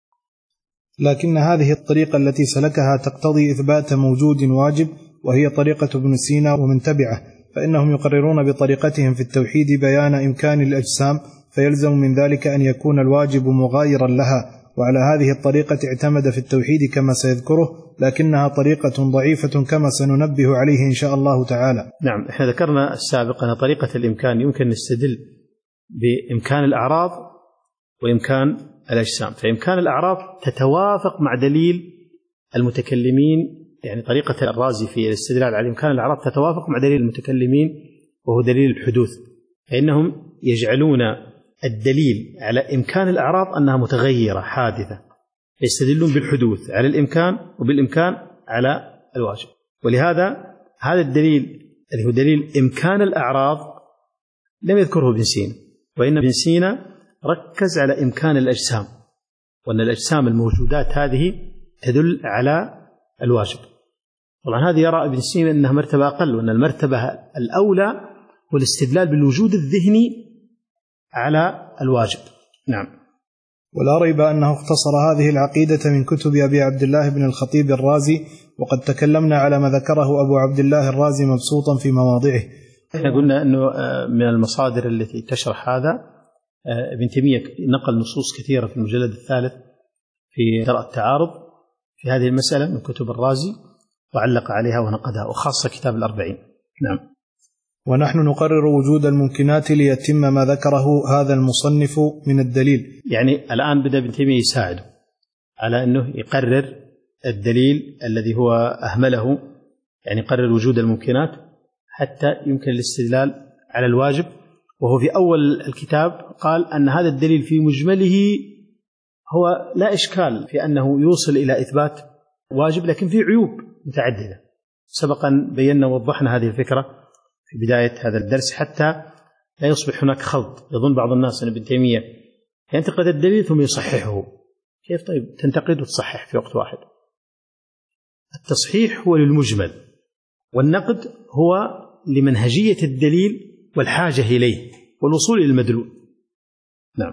لكن هذه الطريقة التي سلكها تقتضي إثبات موجود واجب، وهي طريقة ابن سينا ومن تبعه، فإنهم يقررون بطريقتهم في التوحيد بيان إمكان الأجسام، فيلزم من ذلك أن يكون الواجب مغايرا لها. وعلى هذه الطريقة اعتمد في التوحيد كما سيذكره، لكنها طريقة ضعيفة كما سننبه عليه إن شاء الله تعالى. نعم، احنا ذكرنا السابق أن طريقة الإمكان يمكن نستدل بإمكان الأعراض وإمكان الأجسام. فإمكان الأعراض تتوافق مع دليل المتكلمين، يعني طريقة الرازي في الاستدلال على إمكان الأعراض تتوافق مع دليل المتكلمين وهو دليل الحدوث، فإنهم يجعلون الدليل على إمكان الأعراض أنها متغيرة حادثة، يستدلون بالحدوث على الإمكان وبالإمكان على الواجب. ولهذا هذا الدليل اللي هو دليل إمكان الأعراض لم يذكره ابن سينا، وإن ابن سينا ركز على إمكان الأجسام، وأن الأجسام الموجودات هذه تدل على الواجب. طبعا هذه يرى ابن سينا أنها مرتبة أقل، وأن المرتبة الأولى هو الاستدلال بالوجود الذهني على الواجب. نعم. ولا ريب أنه اختصر هذه العقيدة من كتب أبي عبد الله بن الخطيب الرازي، وقد تكلمنا على ما ذكره أبو عبد الله الرازي مبسوطا في مواضعه. احنا قلنا أنه من المصادر التي تشرح هذا ابن تيمية نقل نصوص كثيرة في المجلد الثالث في درء التعارض في هذه المسألة من كتب الرازي، وعلق عليها ونقدها، وخاصة كتاب الأربعين. نعم. ونحن نقرر وجود الممكنات ليتم ما ذكره هذا المصنف من الدليل. يعني الآن بدأ ابن تيمية يساعده على أنه يقرر الدليل الذي هو أهمله، يعني يقرر وجود الممكنات حتى يمكن الاستدلال على الواجب. وهو في أول الكتاب قال أن هذا الدليل في مجمله هو لا إشكال في أنه يوصل إلى إثبات واجب، لكن في عيوب متعددة. سبقا بينا ووضحنا هذه الفكرة في بداية هذا الدرس حتى لا يصبح هناك خلط. يظن بعض الناس أن ابن تيمية ينتقد الدليل ثم يصححه. كيف طيب تنتقد وتصحح في وقت واحد؟ التصحيح هو للمجمل، والنقد هو لمنهجية الدليل والحاجة إليه والوصول إلى المدلول. نعم.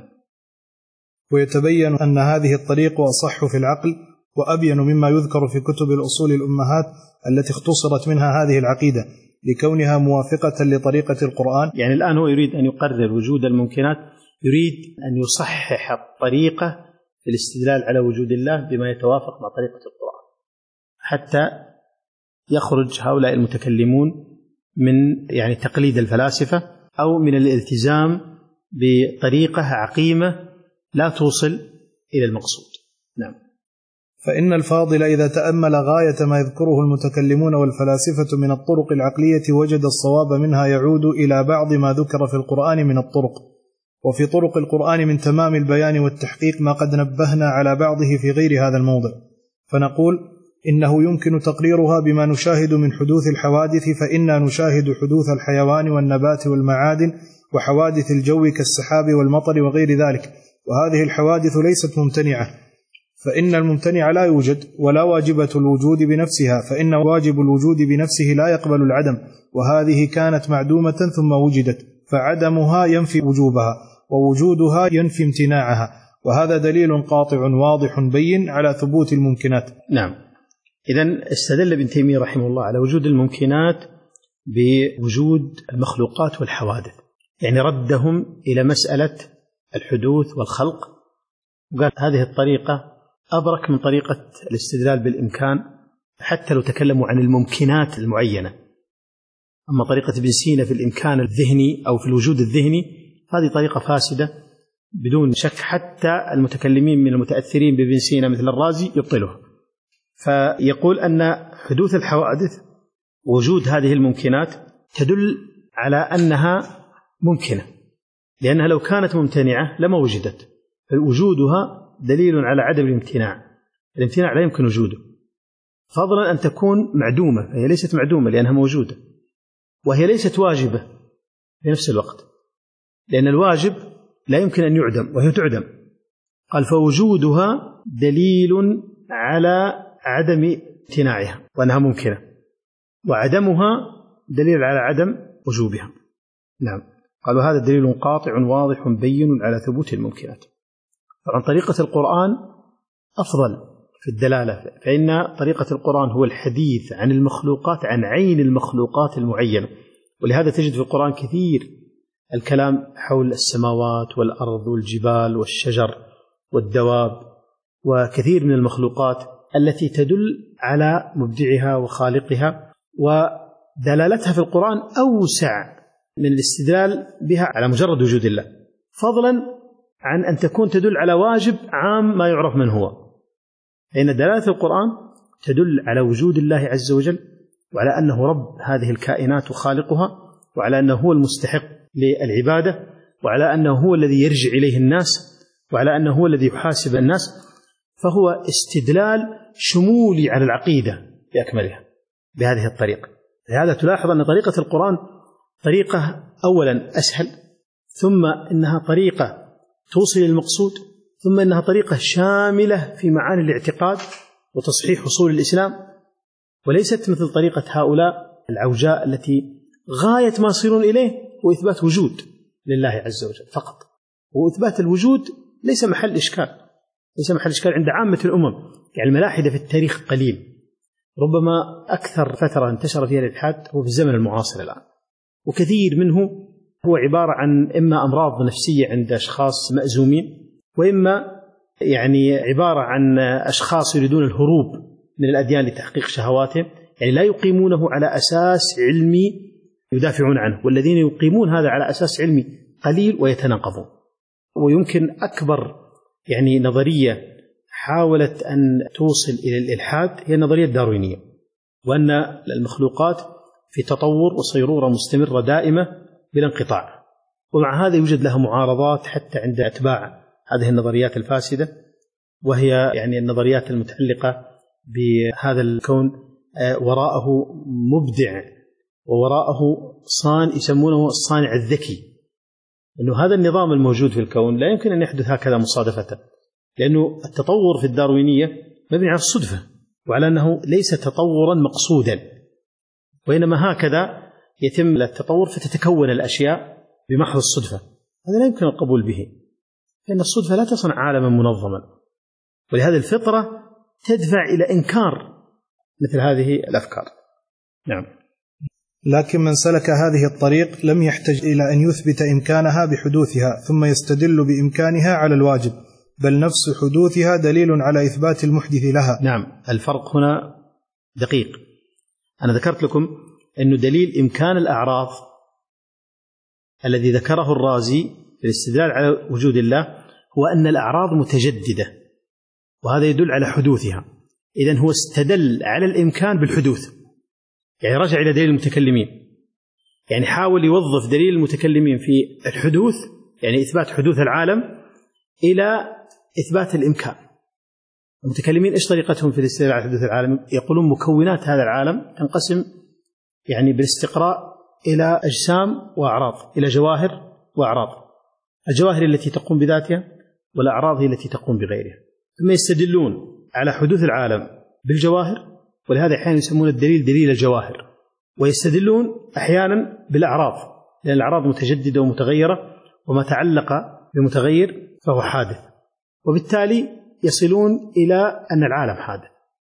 ويتبين أن هذه الطريق أصح في العقل وأبين مما يذكر في كتب الأصول الأمهات التي اختصرت منها هذه العقيدة، لكونها موافقة لطريقة القرآن. يعني الآن هو يريد أن يقرر وجود الممكنات يريد أن يصحح الطريقة في الاستدلال على وجود الله بما يتوافق مع طريقة القرآن، حتى يخرج هؤلاء المتكلمون من يعني تقليد الفلاسفة أو من الالتزام بطريقة عقيمة لا توصل إلى المقصود. نعم. فإن الفاضل إذا تأمل غاية ما يذكره المتكلمون والفلاسفة من الطرق العقلية وجد الصواب منها يعود إلى بعض ما ذكر في القرآن من الطرق. وفي طرق القرآن من تمام البيان والتحقيق ما قد نبهنا على بعضه في غير هذا الموضع، فنقول إنه يمكن تقريرها بما نشاهد من حدوث الحوادث، فإنا نشاهد حدوث الحيوان والنبات والمعادن وحوادث الجو كالسحاب والمطر وغير ذلك، وهذه الحوادث ليست ممتنعة، فإن الممتنع لا يوجد، ولا واجبة الوجود بنفسها، فإن واجب الوجود بنفسه لا يقبل العدم، وهذه كانت معدومة ثم وجدت، فعدمها ينفي وجوبها ووجودها ينفي امتناعها، وهذا دليل قاطع واضح بين على ثبوت الممكنات. نعم. إذن استدل ابن تيمية رحمه الله على وجود الممكنات بوجود المخلوقات والحوادث، يعني ردهم إلى مسألة الحدوث والخلق، وقال هذه الطريقة أبرك من طريقة الاستدلال بالإمكان حتى لو تكلموا عن الممكنات المعينة. أما طريقة ابن سينا في الإمكان الذهني أو في الوجود الذهني هذه طريقة فاسدة بدون شك، حتى المتكلمين من المتأثرين بابن سينا مثل الرازي يبطلها. فيقول أن حدوث الحوادث وجود هذه الممكنات تدل على أنها ممكنة، لأنها لو كانت ممتنعة لما وجدت، فوجودها دليل على عدم الامتناع، الامتناع لا يمكن وجوده، فضلا أن تكون معدومة، فهي ليست معدومة لأنها موجودة، وهي ليست واجبة في نفس الوقت، لأن الواجب لا يمكن أن يعدم وهي تعدم. قال فوجودها دليل على عدم امتناعها وأنها ممكنة، وعدمها دليل على عدم وجوبها. نعم. قالوا هذا دليل قاطع واضح بين على ثبوت الممكنات. طبعا طريقة القرآن أفضل في الدلالة، فإن طريقة القرآن هو الحديث عن المخلوقات، عن عين المخلوقات المعينة، ولهذا تجد في القرآن كثير الكلام حول السماوات والأرض والجبال والشجر والدواب وكثير من المخلوقات التي تدل على مبدعها وخالقها، ودلالتها في القرآن أوسع من الاستدلال بها على مجرد وجود الله، فضلا عن أن تكون تدل على واجب عام ما يعرف من هو، لأن دلالة القرآن تدل على وجود الله عز وجل، وعلى أنه رب هذه الكائنات وخالقها، وعلى أنه هو المستحق للعبادة، وعلى أنه هو الذي يرجع إليه الناس، وعلى أنه هو الذي يحاسب الناس، فهو استدلال شمولي على العقيدة بأكملها بهذه الطريقة. لهذا تلاحظ أن طريقة القرآن طريقة أولا أسهل، ثم إنها طريقة توصل المقصود، ثم إنها طريقة شاملة في معاني الاعتقاد وتصحيح أصول الإسلام، وليست مثل طريقة هؤلاء العوجاء التي غاية ما يصيرون إليه هو إثبات وجود لله عز وجل فقط، وإثبات الوجود ليس محل إشكال، ليس محل إشكال عند عامة الأمم. يعني الملاحدة في التاريخ قليل، ربما أكثر فترة انتشر فيها الإلحاد هو في الزمن المعاصر الآن، وكثير منه هو عبارة عن إما أمراض نفسية عند أشخاص مأزومين، وإما يعني عبارة عن أشخاص يريدون الهروب من الأديان لتحقيق شهواتهم، يعني لا يقيمونه على أساس علمي يدافعون عنه، والذين يقيمون هذا على أساس علمي قليل ويتناقضون. ويمكن أكبر يعني نظرية حاولت أن توصل إلى الإلحاد هي النظرية الداروينية، وأن المخلوقات في تطور وصيرورة مستمرة دائمة بلا انقطاع، ومع هذا يوجد لها معارضات حتى عند أتباع هذه النظريات الفاسدة، وهي يعني النظريات المتعلقة بهذا الكون وراءه مبدع ووراءه صان يسمونه الصانع الذكي، أنه هذا النظام الموجود في الكون لا يمكن أن يحدث هكذا مصادفة، لأنه التطور في الداروينية مبني على الصدفة، وعلى أنه ليس تطورا مقصودا، وإنما هكذا يتم التطور فتتكون الأشياء بمحض الصدفة. هذا لا يمكن القبول به، فإن الصدفة لا تصنع عالما منظما، ولهذا الفطرة تدفع إلى إنكار مثل هذه الأفكار. نعم. لكن من سلك هذه الطريق لم يحتج إلى أن يثبت إمكانها بحدوثها ثم يستدل بإمكانها على الواجب، بل نفس حدوثها دليل على إثبات المحدث لها. نعم، الفرق هنا دقيق. أنا ذكرت لكم أن دليل إمكان الأعراض الذي ذكره الرازي في الاستدلال على وجود الله هو أن الأعراض متجددة، وهذا يدل على حدوثها. إذن هو استدل على الإمكان بالحدوث، يعني رجع إلى دليل المتكلمين، يعني حاول يوظف دليل المتكلمين في الحدوث، يعني إثبات حدوث العالم، إلى إثبات الإمكان. المتكلمين إيش طريقتهم في الاستدلال على حدوث العالم؟ يقولون مكونات هذا العالم تنقسم يعني بالاستقراء إلى أجسام وأعراض، إلى جواهر وأعراض. الجواهر التي تقوم بذاتها، والأعراض هي التي تقوم بغيرها. ثم يستدلون على حدوث العالم بالجواهر، ولهذا أحيانا يسمون الدليل دليل الجواهر. ويستدلون أحيانا بالأعراض، لأن الأعراض متجددة ومتغيرة، وما تعلق بمتغير فهو حادث، وبالتالي يصلون إلى أن العالم حادث.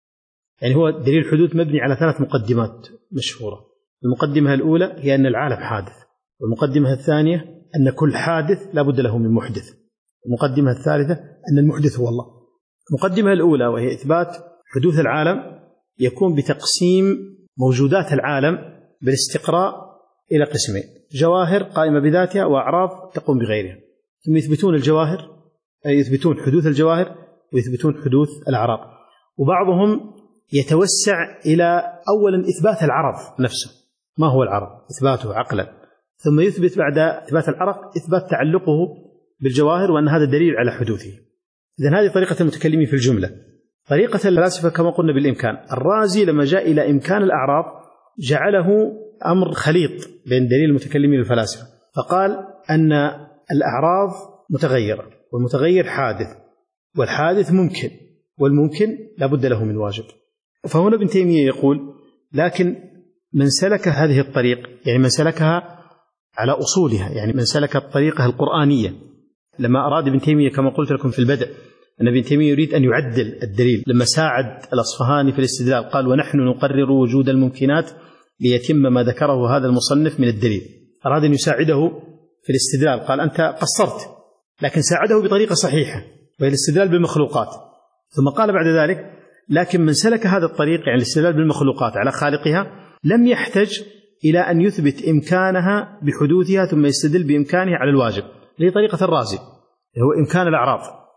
يعني هو دليل الحدوث مبني على ثلاث مقدمات مشهورة. المقدمة الأولى هي أن العالم حادث، والمقدمة الثانية أن كل حادث لا بد له من محدث، المقدمة الثالثة أن المحدث هو الله. المقدمة الأولى وهي إثبات حدوث العالم يكون بتقسيم موجودات العالم بالاستقراء إلى قسمين: جواهر قائمة بذاتها، وأعراض تقوم بغيرها. ثم يثبتون الجواهر، أي يثبتون حدوث الجواهر ويثبتون حدوث الأعراض. وبعضهم يتوسع إلى أولا إثبات العرض نفسه، ما هو العرض؟ إثباته عقلا، ثم يثبت بعد إثبات العرض إثبات تعلقه بالجواهر، وأن هذا دليل على حدوثه. إذن هذه طريقة المتكلمين في الجملة. طريقة الفلاسفة كما قلنا بالإمكان. الرازي لما جاء إلى إمكان الأعراض جعله أمر خليط بين دليل المتكلمين والفلاسفة، فقال أن الأعراض متغيرة، والمتغير حادث، والحادث ممكن، والممكن لا بد له من واجب. فهنا ابن تيمية يقول: لكن من سلك هذه الطريق، يعني من سلكها على أصولها، يعني من سلك الطريقة القرآنية. لما أراد ابن تيمية كما قلت لكم في البدء أن ابن تيمية يريد أن يعدل الدليل، لما ساعد الأصفهاني في الاستدلال قال: ونحن نقرر وجود الممكنات ليتم ما ذكره هذا المصنف من الدليل. أراد أن يساعده في الاستدلال، قال: أنت قصرت، لكن ساعده بطريقة صحيحة وهي الاستدلال بالمخلوقات. ثم قال بعد ذلك: لكن من سلك هذا الطريق، يعني الاستدلال بالمخلوقات على خالقها، لم يحتج إلى أن يثبت إمكانها بحدوثها ثم يستدل بإمكانها على الواجب، اللي هي طريقة الرازي، هو إمكان الأعراض،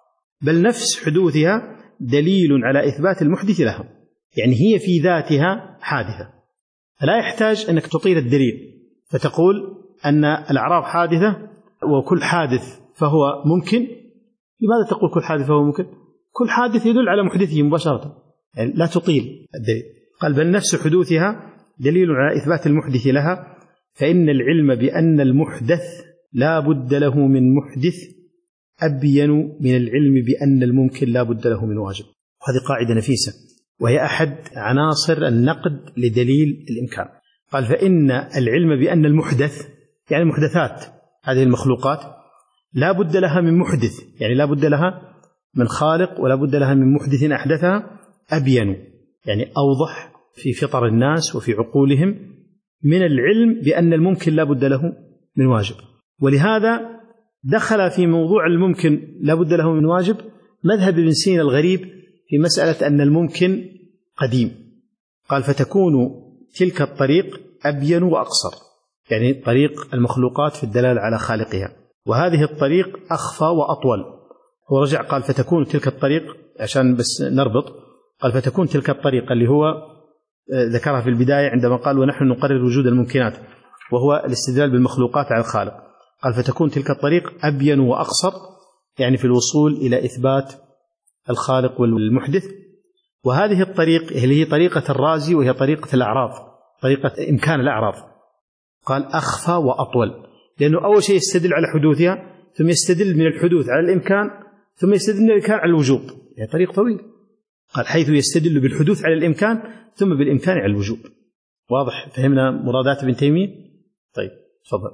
بل نفس حدوثها دليل على إثبات المحدث لها، يعني هي في ذاتها حادثة، فلا يحتاج أنك تطيل الدليل فتقول أن الأعراض حادثة وكل حادث فهو ممكن. لماذا تقول كل حادث فهو ممكن؟ كل حادث يدل على محدثه مباشرة، يعني لا تطيل الدليل. قال: بل نفس حدوثها دليل على إثبات المحدث لها، فإن العلم بأن المحدث لا بد له من محدث أبين من العلم بأن الممكن لا بد له من واجب. وهذه قاعدة نفيسة، وهي أحد عناصر النقد لدليل الإمكان. قال: فإن العلم بأن المحدث، يعني المحدثات هذه المخلوقات، لا بد لها من محدث، يعني لا بد لها من خالق، ولا بد لها من محدث أحدثها، أبين يعني أوضح في فطر الناس وفي عقولهم من العلم بأن الممكن لا بد له من واجب. ولهذا دخل في موضوع الممكن لا بد له من واجب مذهب ابن سينا الغريب في مسألة أن الممكن قديم. قال: فتكون تلك الطريق أبين وأقصر، يعني طريق المخلوقات في الدلالة على خالقها، وهذه الطريق أخفى وأطول. هو رجع قال: فتكون تلك الطريق، عشان بس نربط، قال: فتكون تلك الطريق اللي هو ذكرها في البداية عندما قال: ونحن نقرر وجود الممكنات، وهو الاستدلال بالمخلوقات على الخالق. قال: فتكون تلك الطريق أبين وأقصر، يعني في الوصول إلى إثبات الخالق والمحدث. وهذه الطريق اللي هي طريقة الرازي، وهي طريقة الأعراض، طريقة إمكان الأعراض. قال: أخفى وأطول، لأنه أول شيء يستدل على حدوثها، ثم يستدل من الحدوث على الإمكان، ثم يستدل من الإمكان على الوجوب، يعني طريق طويل. قال: حيث يستدل بالحدوث على الإمكان ثم بالإمكان على الوجوب. واضح؟ فهمنا مرادات ابن تيمية؟ طيب تفضل.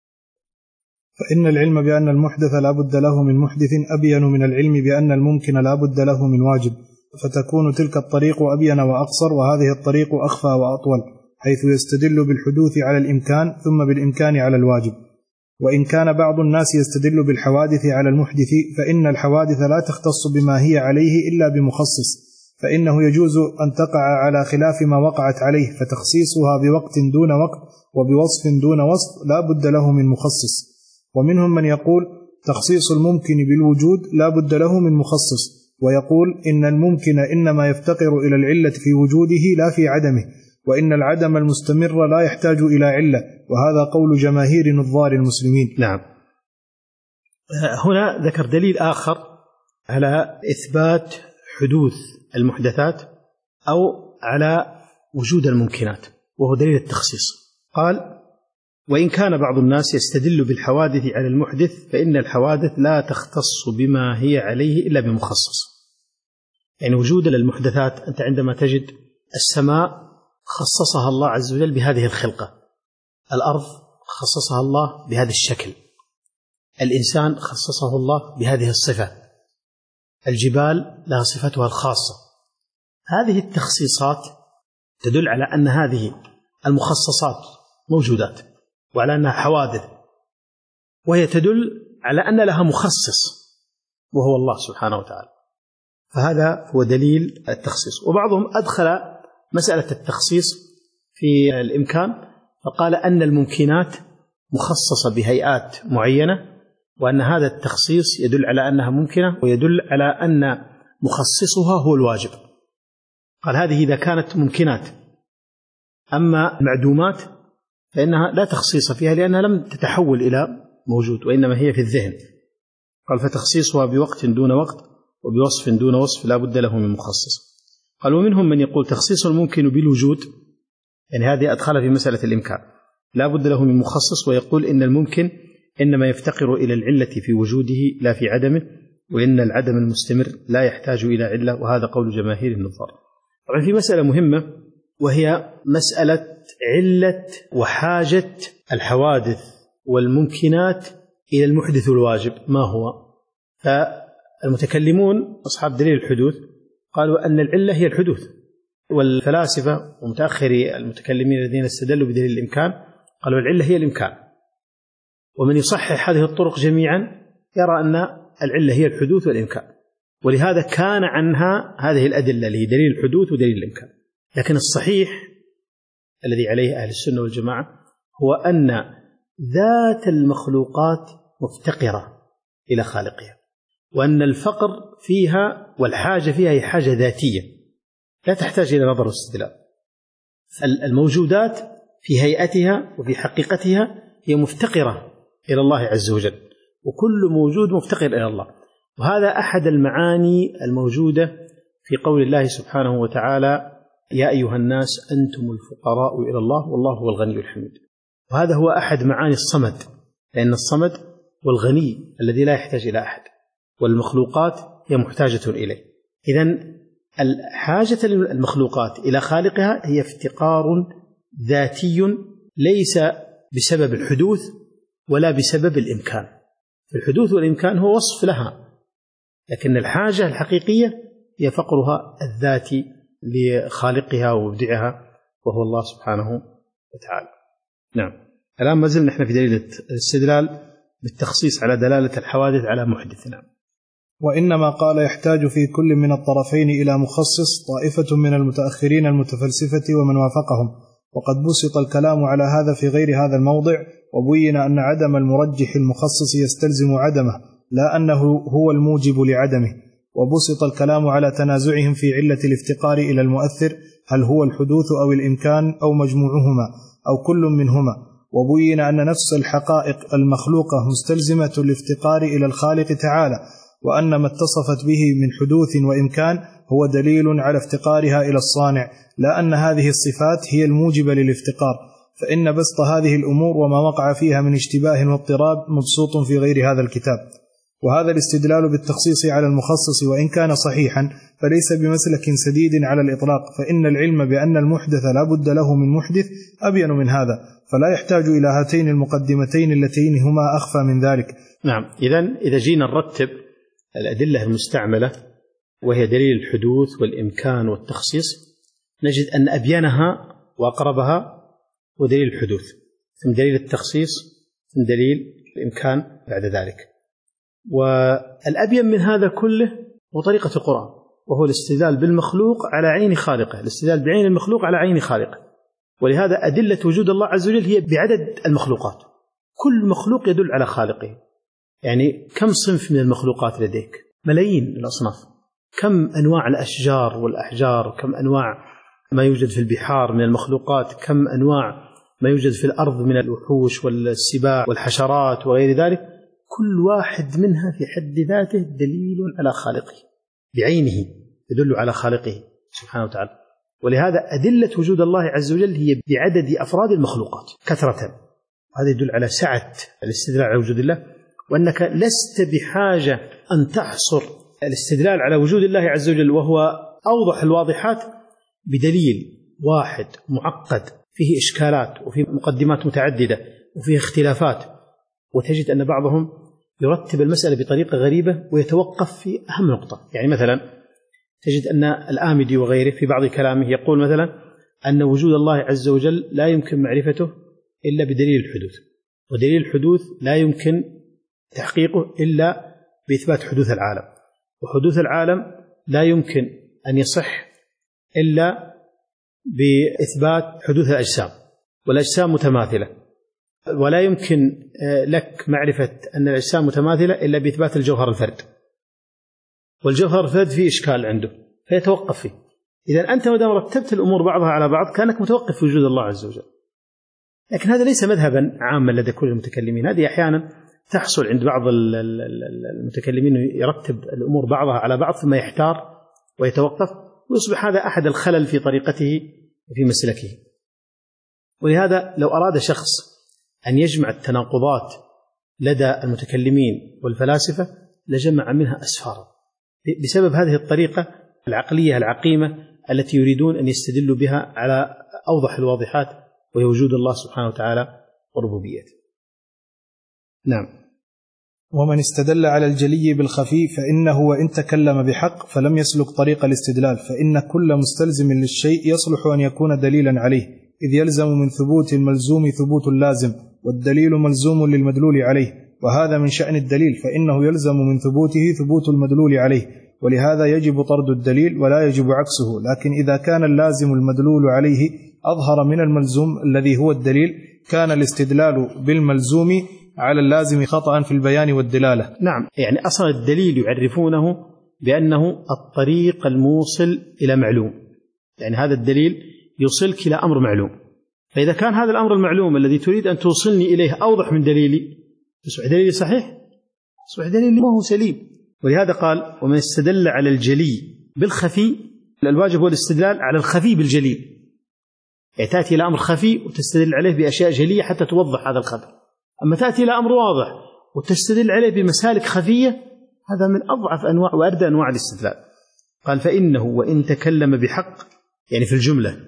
فإن العلم بأن المحدث لا بد له من محدث أبين من العلم بأن الممكن لا بد له من واجب، فتكون تلك الطريق أبين وأقصر، وهذه الطريق أخفى وأطول، حيث يستدل بالحدوث على الإمكان ثم بالإمكان على الواجب. وإن كان بعض الناس يستدل بالحوادث على المحدث فإن الحوادث لا تختص بما هي عليه إلا بمخصص، فإنه يجوز أن تقع على خلاف ما وقعت عليه، فتخصيصها بوقت دون وقت وبوصف دون وصف لا بد له من مخصص. ومنهم من يقول تخصيص الممكن بالوجود لا بد له من مخصص، ويقول إن الممكن إنما يفتقر إلى العلة في وجوده لا في عدمه، وإن العدم المستمر لا يحتاج إلى علة، وهذا قول جماهير نظار المسلمين. نعم. هنا ذكر دليل آخر على إثبات حدوث المحدثات أو على وجود الممكنات، وهو دليل التخصيص. قال وإن كان بعض الناس يستدل بالحوادث على المحدث فإن الحوادث لا تختص بما هي عليه إلا بمخصص. يعني وجود المحدثات، أنت عندما تجد السماء خصصها الله عز وجل بهذه الخلقة، الأرض خصصها الله بهذا الشكل، الإنسان خصصه الله بهذه الصفة، الجبال لها صفتها الخاصة. هذه التخصيصات تدل على أن هذه المخصصات موجودات وعلى أنها حوادث، وهي تدل على أن لها مخصص وهو الله سبحانه وتعالى. فهذا هو دليل التخصيص. وبعضهم أدخل مسألة التخصيص في الإمكان فقال أن الممكنات مخصصة بهيئات معينة، وأن هذا التخصيص يدل على أنها ممكنة ويدل على أن مخصصها هو الواجب. قال هذه إذا كانت ممكنات، أما معدومات فإنها لا تخصيص فيها لأنها لم تتحول إلى موجود وإنما هي في الذهن. قال فتخصيصها بوقت دون وقت وبوصف دون وصف لا بد له من مخصص. قال ومنهم من يقول تخصيص الممكن بالوجود، يعني هذه أدخل في مسألة الإمكان، لا بد له من مخصص، ويقول إن الممكن إنما يفتقر إلى العلة في وجوده لا في عدمه، وإن العدم المستمر لا يحتاج إلى علة، وهذا قول جماهير النظار. طبعا في مسألة مهمة وهي مسألة علة وحاجة الحوادث والممكنات إلى المحدث الواجب ما هو. فالمتكلمون أصحاب دليل الحدوث قالوا أن العلة هي الحدوث، والفلاسفة ومتأخري المتكلمين الذين استدلوا بدليل الإمكان قالوا العلة هي الإمكان. ومن يصحح هذه الطرق جميعا يرى أن العلة هي الحدوث والإمكان، ولهذا كان عنها هذه الأدلة اللي هي دليل الحدوث ودليل الإمكان. لكن الصحيح الذي عليه أهل السنة والجماعة هو أن ذات المخلوقات مفتقرة إلى خالقها، وأن الفقر فيها والحاجة فيها هي حاجة ذاتية لا تحتاج إلى نظر واستدلال. الموجودات في هيئتها وفي حقيقتها هي مفتقرة إلى الله عز وجل، وكل موجود مفتقر إلى الله. وهذا أحد المعاني الموجودة في قول الله سبحانه وتعالى يا أيها الناس أنتم الفقراء إلى الله والله هو الغني الحميد. وهذا هو أحد معاني الصمد، لأن الصمد هو الغني الذي لا يحتاج إلى أحد، والمخلوقات هي محتاجة إليه. إذن الحاجة المخلوقات إلى خالقها هي افتقار ذاتي ليس بسبب الحدوث ولا بسبب الإمكان. الحدوث والإمكان هو وصف لها، لكن الحاجة الحقيقية هي فقرها الذاتي لخالقها ومبدعها وهو الله سبحانه وتعالى. نعم. الآن ما زلنا نحن في دليل الاستدلال بالتخصيص على دلالة الحوادث على محدث. نعم. وإنما قال يحتاج في كل من الطرفين إلى مخصص طائفة من المتأخرين المتفلسفة ومن وافقهم، وقد بسط الكلام على هذا في غير هذا الموضع، وبين أن عدم المرجح المخصص يستلزم عدمه لا أنه هو الموجب لعدمه. وبسط الكلام على تنازعهم في علة الافتقار إلى المؤثر، هل هو الحدوث أو الإمكان أو مجموعهما أو كل منهما. وبين أن نفس الحقائق المخلوقة مستلزمة الافتقار إلى الخالق تعالى، وأن ما اتصفت به من حدوث وإمكان هو دليل على افتقارها إلى الصانع، لا أن هذه الصفات هي الموجبة للافتقار، فإن بسط هذه الأمور وما وقع فيها من اشتباه واضطراب مبسوط في غير هذا الكتاب. وهذا الاستدلال بالتخصيص على المخصص وإن كان صحيحا فليس بمسلك سديد على الإطلاق، فإن العلم بأن المحدث لا بد له من محدث أبين من هذا، فلا يحتاج إلى هاتين المقدمتين اللتين هما أخفى من ذلك. نعم. إذن إذا جينا نرتب الأدلة المستعملة وهي دليل الحدوث والإمكان والتخصيص، نجد أن أبينها وأقربها ودليل الحدوث، ثم دليل التخصيص، ثم دليل الإمكان بعد ذلك. والأبين من هذا كله هو طريقة القرآن، وهو الاستدلال بالمخلوق على عين خالقه، الاستدلال بعين المخلوق على عين خالقه. ولهذا أدلة وجود الله عز وجل هي بعدد المخلوقات، كل مخلوق يدل على خالقه. يعني كم صنف من المخلوقات لديك؟ ملايين الأصناف. كم أنواع الأشجار والأحجار، كم أنواع ما يوجد في البحار من المخلوقات، كم أنواع ما يوجد في الأرض من الوحوش والسباع والحشرات وغير ذلك. كل واحد منها في حد ذاته دليل على خالقه بعينه، يدل على خالقه سبحانه وتعالى. ولهذا أدلة وجود الله عز وجل هي بعدد أفراد المخلوقات كثرة. هذا يدل على سعة الاستدلال على وجود الله، وأنك لست بحاجة أن تحصر الاستدلال على وجود الله عز وجل وهو أوضح الواضحات بدليل واحد معقد فيه إشكالات وفيه مقدمات متعددة وفيه اختلافات. وتجد أن بعضهم يرتب المسألة بطريقة غريبة ويتوقف في أهم نقطة. يعني مثلا تجد أن الآمدي وغيره في بعض كلامه يقول مثلا أن وجود الله عز وجل لا يمكن معرفته إلا بدليل الحدوث، ودليل الحدوث لا يمكن تحقيقه إلا بإثبات حدوث العالم، وحدوث العالم لا يمكن أن يصح إلا بإثبات حدوث الأجسام، والأجسام متماثلة، ولا يمكن لك معرفة أن الأجسام متماثلة إلا بإثبات الجوهر الفرد، والجوهر الفرد فيه إشكال عنده فيتوقف فيه. إذا أنت مدام رتبت الأمور بعضها على بعض كأنك متوقف في وجود الله عز وجل. لكن هذا ليس مذهبا عاما لدى كل المتكلمين، هذه أحيانا تحصل عند بعض المتكلمين يرتب الأمور بعضها على بعض ثم يحتار ويتوقف، ويصبح هذا أحد الخلل في طريقته وفي مسلكه. ولهذا لو أراد شخص أن يجمع التناقضات لدى المتكلمين والفلاسفة لجمع منها أسفارا، بسبب هذه الطريقة العقلية العقيمة التي يريدون أن يستدلوا بها على أوضح الواضحات، وهي وجود الله سبحانه وتعالى وربوبيته. نعم. ومن استدل على الجلي بالخفي فإنه وإن تكلم بحق فلم يسلك طريق الاستدلال، فإن كل مستلزم للشيء يصلح أن يكون دليلا عليه، إذ يلزم من ثبوت الملزوم ثبوت اللازم، والدليل ملزوم للمدلول عليه، وهذا من شأن الدليل، فإنه يلزم من ثبوته ثبوت المدلول عليه، ولهذا يجب طرد الدليل ولا يجب عكسه. لكن إذا كان اللازم المدلول عليه أظهر من الملزوم الذي هو الدليل كان الاستدلال بالملزوم على اللازم خطأ في البيان والدلالة. نعم، يعني أصلا الدليل يعرفونه بأنه الطريق الموصل إلى معلوم، يعني هذا الدليل يوصلك إلى أمر معلوم. فإذا كان هذا الأمر المعلوم الذي تريد أن توصلني إليه أوضح من دليلي يصبح دليلي صحيح، يصبح دليلي ما هو سليم. ولهذا قال ومن استدل على الجلي بالخفي، الواجب هو الاستدلال على الخفي بالجلي، يعني تأتي إلى أمر خفي وتستدل عليه بأشياء جلية حتى توضح هذا الخبر. أما تأتي إلى أمر واضح وتستدل عليه بمسالك خفية، هذا من أضعف أنواع وأردى أنواع الاستدلال. قال فإنه وإن تكلم بحق، يعني في الجملة،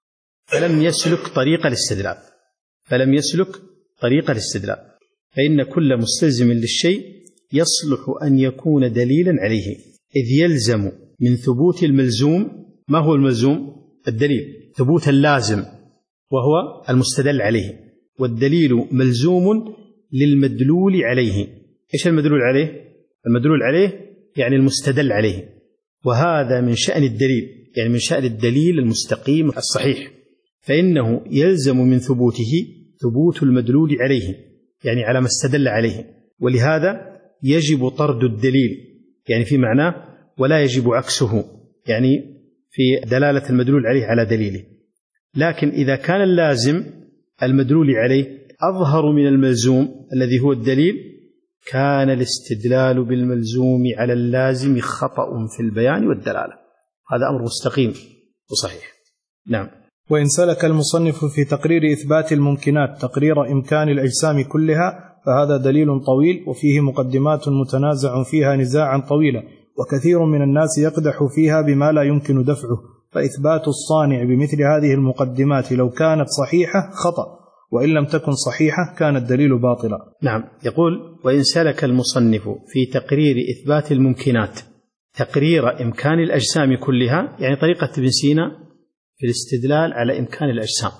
فلم يسلك طريق الاستدلال، فلم يسلك طريق الاستدلال، فإن كل مستلزم للشيء يصلح أن يكون دليلا عليه، إذ يلزم من ثبوت الملزوم. ما هو الملزوم؟ الدليل، ثبوت اللازم وهو المستدل عليه، والدليل ملزوم للمدلول عليه. إيش المدلول عليه؟ المدلول عليه يعني المستدل عليه، وهذا من شأن الدليل، يعني من شأن الدليل المستقيم الصحيح، فإنه يلزم من ثبوته ثبوت المدلول عليه، يعني على ما استدل عليه، ولهذا يجب طرد الدليل، يعني في معناه، ولا يجب عكسه، يعني في دلالة المدلول عليه على دليله. لكن إذا كان اللازم المدلول عليه أظهر من الملزوم الذي هو الدليل، كان الاستدلال بالملزوم على اللازم خطأ في البيان والدلالة. هذا أمر مستقيم وصحيح. نعم. وإن سلك المصنف في تقرير إثبات الممكنات تقرير إمكان الأجسام كلها فهذا دليل طويل، وفيه مقدمات متنازع فيها نزاعا طويلا، وكثير من الناس يقدح فيها بما لا يمكن دفعه، فإثبات الصانع بمثل هذه المقدمات لو كانت صحيحة خطأ، وإن لم تكن صحيحة كان الدليل باطلا. نعم. يقول وإن سلك المصنف في تقرير إثبات الممكنات تقرير إمكان الأجسام كلها، يعني طريقة ابن سينا في الاستدلال على إمكان الأجسام،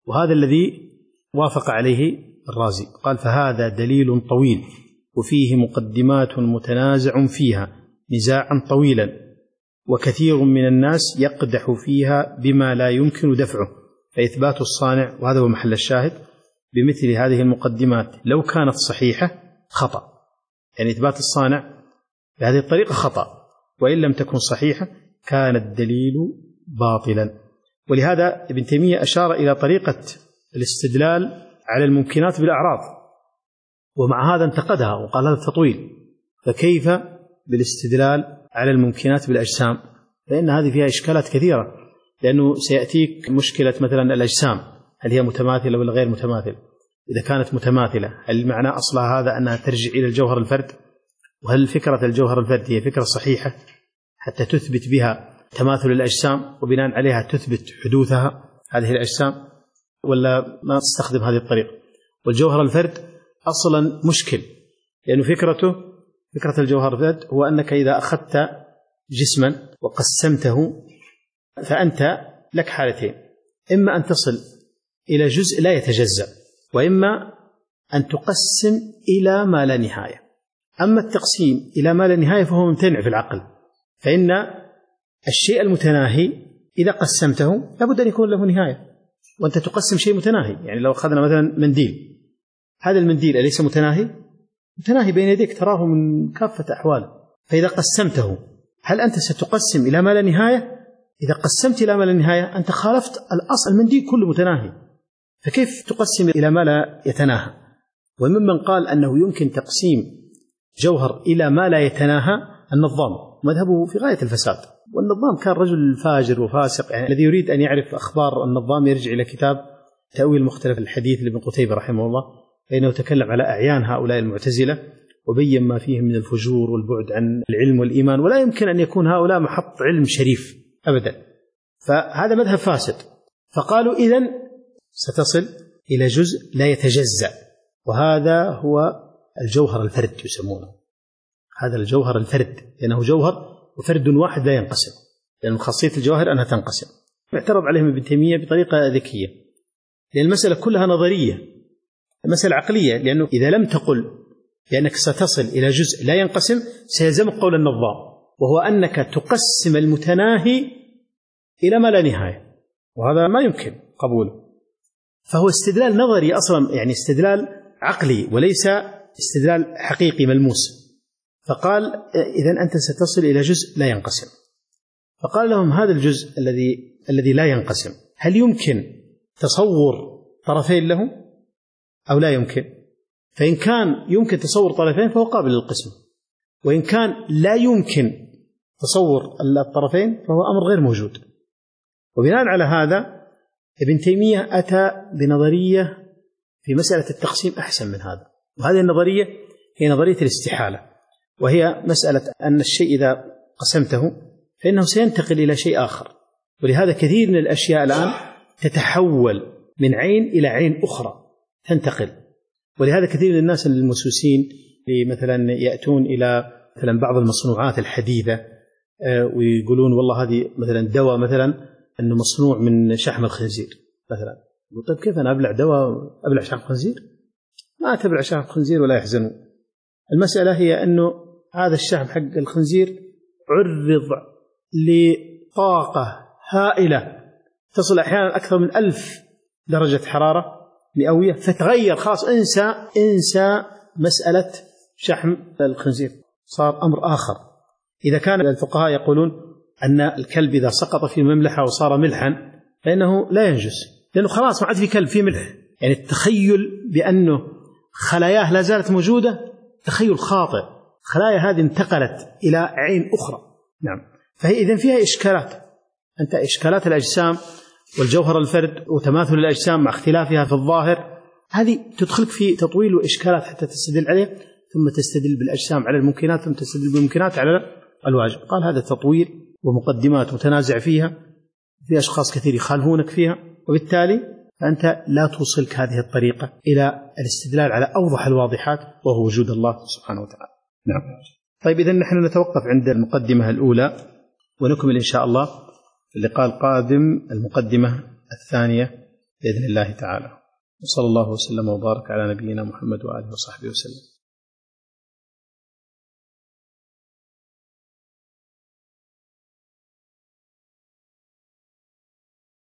وهذا الذي وافق عليه الرازي. قال فهذا دليل طويل وفيه مقدمات متنازع فيها نزاعا طويلا، وكثير من الناس يقدح فيها بما لا يمكن دفعه، فإثبات الصانع، وهذا هو محل الشاهد، بمثل هذه المقدمات لو كانت صحيحة خطأ، يعني إثبات الصانع بهذه الطريقة خطأ، وإن لم تكن صحيحة كان الدليل باطلا. ولهذا ابن تيمية أشار إلى طريقة الاستدلال على الممكنات بالأعراض، ومع هذا انتقدها وقال هذا تطويل، فكيف بالاستدلال على الممكنات بالأجسام؟ فإن هذه فيها إشكالات كثيرة، لأنه سيأتيك مشكلة مثلا الأجسام، هل هي متماثلة ولا غير متماثلة؟ إذا كانت متماثلة هل معنى أصلها هذا أنها ترجع إلى الجوهر الفرد؟ وهل فكرة الجوهر الفرد هي فكرة صحيحة حتى تثبت بها تماثل الأجسام وبناء عليها تثبت حدوثها هذه الأجسام، ولا ما تستخدم هذه الطريقة؟ والجوهر الفرد أصلا مشكل، لأنه فكرته فكرة الجوهر الفرد هو أنك إذا أخذت جسما وقسمته فأنت لك حالتين، إما أن تصل إلى جزء لا يتجزأ، وإما أن تقسم إلى ما لا نهاية. أما التقسيم إلى ما لا نهاية فهو ممتنع في العقل، فإن الشيء المتناهي إذا قسمته لابد أن يكون له نهاية، وأنت تقسم شيء متناهي. يعني لو أخذنا مثلا منديل، هذا المنديل أليس متناهي؟ متناهي بين يديك، تراه من كافة أحواله، فإذا قسمته هل أنت ستقسم إلى ما لا نهاية؟ إذا قسمت إلى ما لا نهاية أنت خالفت الأصل، المنديل كله متناهي، فكيف تقسم إلى ما لا يتناهى؟ وممن قال أنه يمكن تقسيم جوهر إلى ما لا يتناهى النظام، مذهبه في غاية الفساد، والنظام كان رجل فاجر وفاسق. يعني الذي يريد أن يعرف أخبار النظام يرجع إلى كتاب تأويل مختلف الحديث لابن قتيبة رحمه الله، فإنه تكلم على أعيان هؤلاء المعتزلة وبين ما فيهم من الفجور والبعد عن العلم والإيمان، ولا يمكن أن يكون هؤلاء محط علم شريف أبدا، فهذا مذهب فاسد. فقالوا إذن ستصل إلى جزء لا يتجزأ، وهذا هو الجوهر الفرد يسمونه، هذا الجوهر الفرد، لأنه جوهر وفرد واحد لا ينقسم، لأن خاصية الجواهر أنها تنقسم. اعترض عليهم ابن تيمية بطريقة ذكية، لأن المسألة كلها نظرية، المسألة عقلية، لأنه إذا لم تقل بأنك ستصل إلى جزء لا ينقسم سيلزمك قول النظام، وهو أنك تقسم المتناهي إلى ما لا نهاية، وهذا ما يمكن قبوله. فهو استدلال نظري أصلا، يعني استدلال عقلي وليس استدلال حقيقي ملموس. فقال إذن أنت ستصل إلى جزء لا ينقسم. فقال لهم هذا الجزء الذي الذي لا ينقسم هل يمكن تصور طرفين له أو لا يمكن؟ فإن كان يمكن تصور طرفين فهو قابل للقسم، وإن كان لا يمكن تصور الطرفين فهو أمر غير موجود. وبناء على هذا ابن تيمية أتى بنظرية في مسألة التقسيم أحسن من هذا، وهذه النظرية هي نظرية الاستحالة، وهي مسألة أن الشيء إذا قسمته فإنه سينتقل إلى شيء آخر، ولهذا كثير من الأشياء الآن تتحول من عين إلى عين أخرى تنتقل. ولهذا كثير من الناس الموسوسين مثلا يأتون إلى مثلا بعض المصنوعات الحديثة ويقولون والله هذه مثلا دواء مثلا أنه مصنوع من شحم الخنزير مثلا، طيب كيف أنا أبلع دواء أبلع شحم خنزير؟ ما تبلع شحم خنزير ولا يحزنوا. المسألة هي أنه هذا الشحم حق الخنزير عرض لطاقة هائلة تصل أحيانا أكثر من ألف درجة حرارة مئوية، فتغير خلاص، انسى انسى مسألة شحم الخنزير، صار أمر آخر. إذا كان الفقهاء يقولون أن الكلب إذا سقط في مملحة وصار ملحا فإنه لا ينجس، لأنه خلاص ما عاد في كلب في ملح. يعني التخيل بأنه خلاياه لا زالت موجودة تخيل خاطئ، خلايا هذه انتقلت إلى عين أخرى. نعم، فهي إذن فيها إشكالات. أنت إشكالات الأجسام والجوهر الفرد وتماثل الأجسام مع اختلافها في الظاهر، هذه تدخلك في تطويل وإشكالات حتى تستدل عليه، ثم تستدل بالأجسام على الممكنات، ثم تستدل بالممكنات على الواجب. قال هذا تطويل ومقدمات متنازع فيها، في أشخاص كثير يخالفونك فيها، وبالتالي فأنت لا توصلك هذه الطريقة إلى الاستدلال على أوضح الواضحات وهو وجود الله سبحانه وتعالى. نعم. طيب إذن نحن نتوقف عند المقدمة الأولى ونكمل إن شاء الله في اللقاء القادم المقدمة الثانية بإذن الله تعالى. وصلى الله وسلم وبارك على نبينا محمد وآله وصحبه وسلم.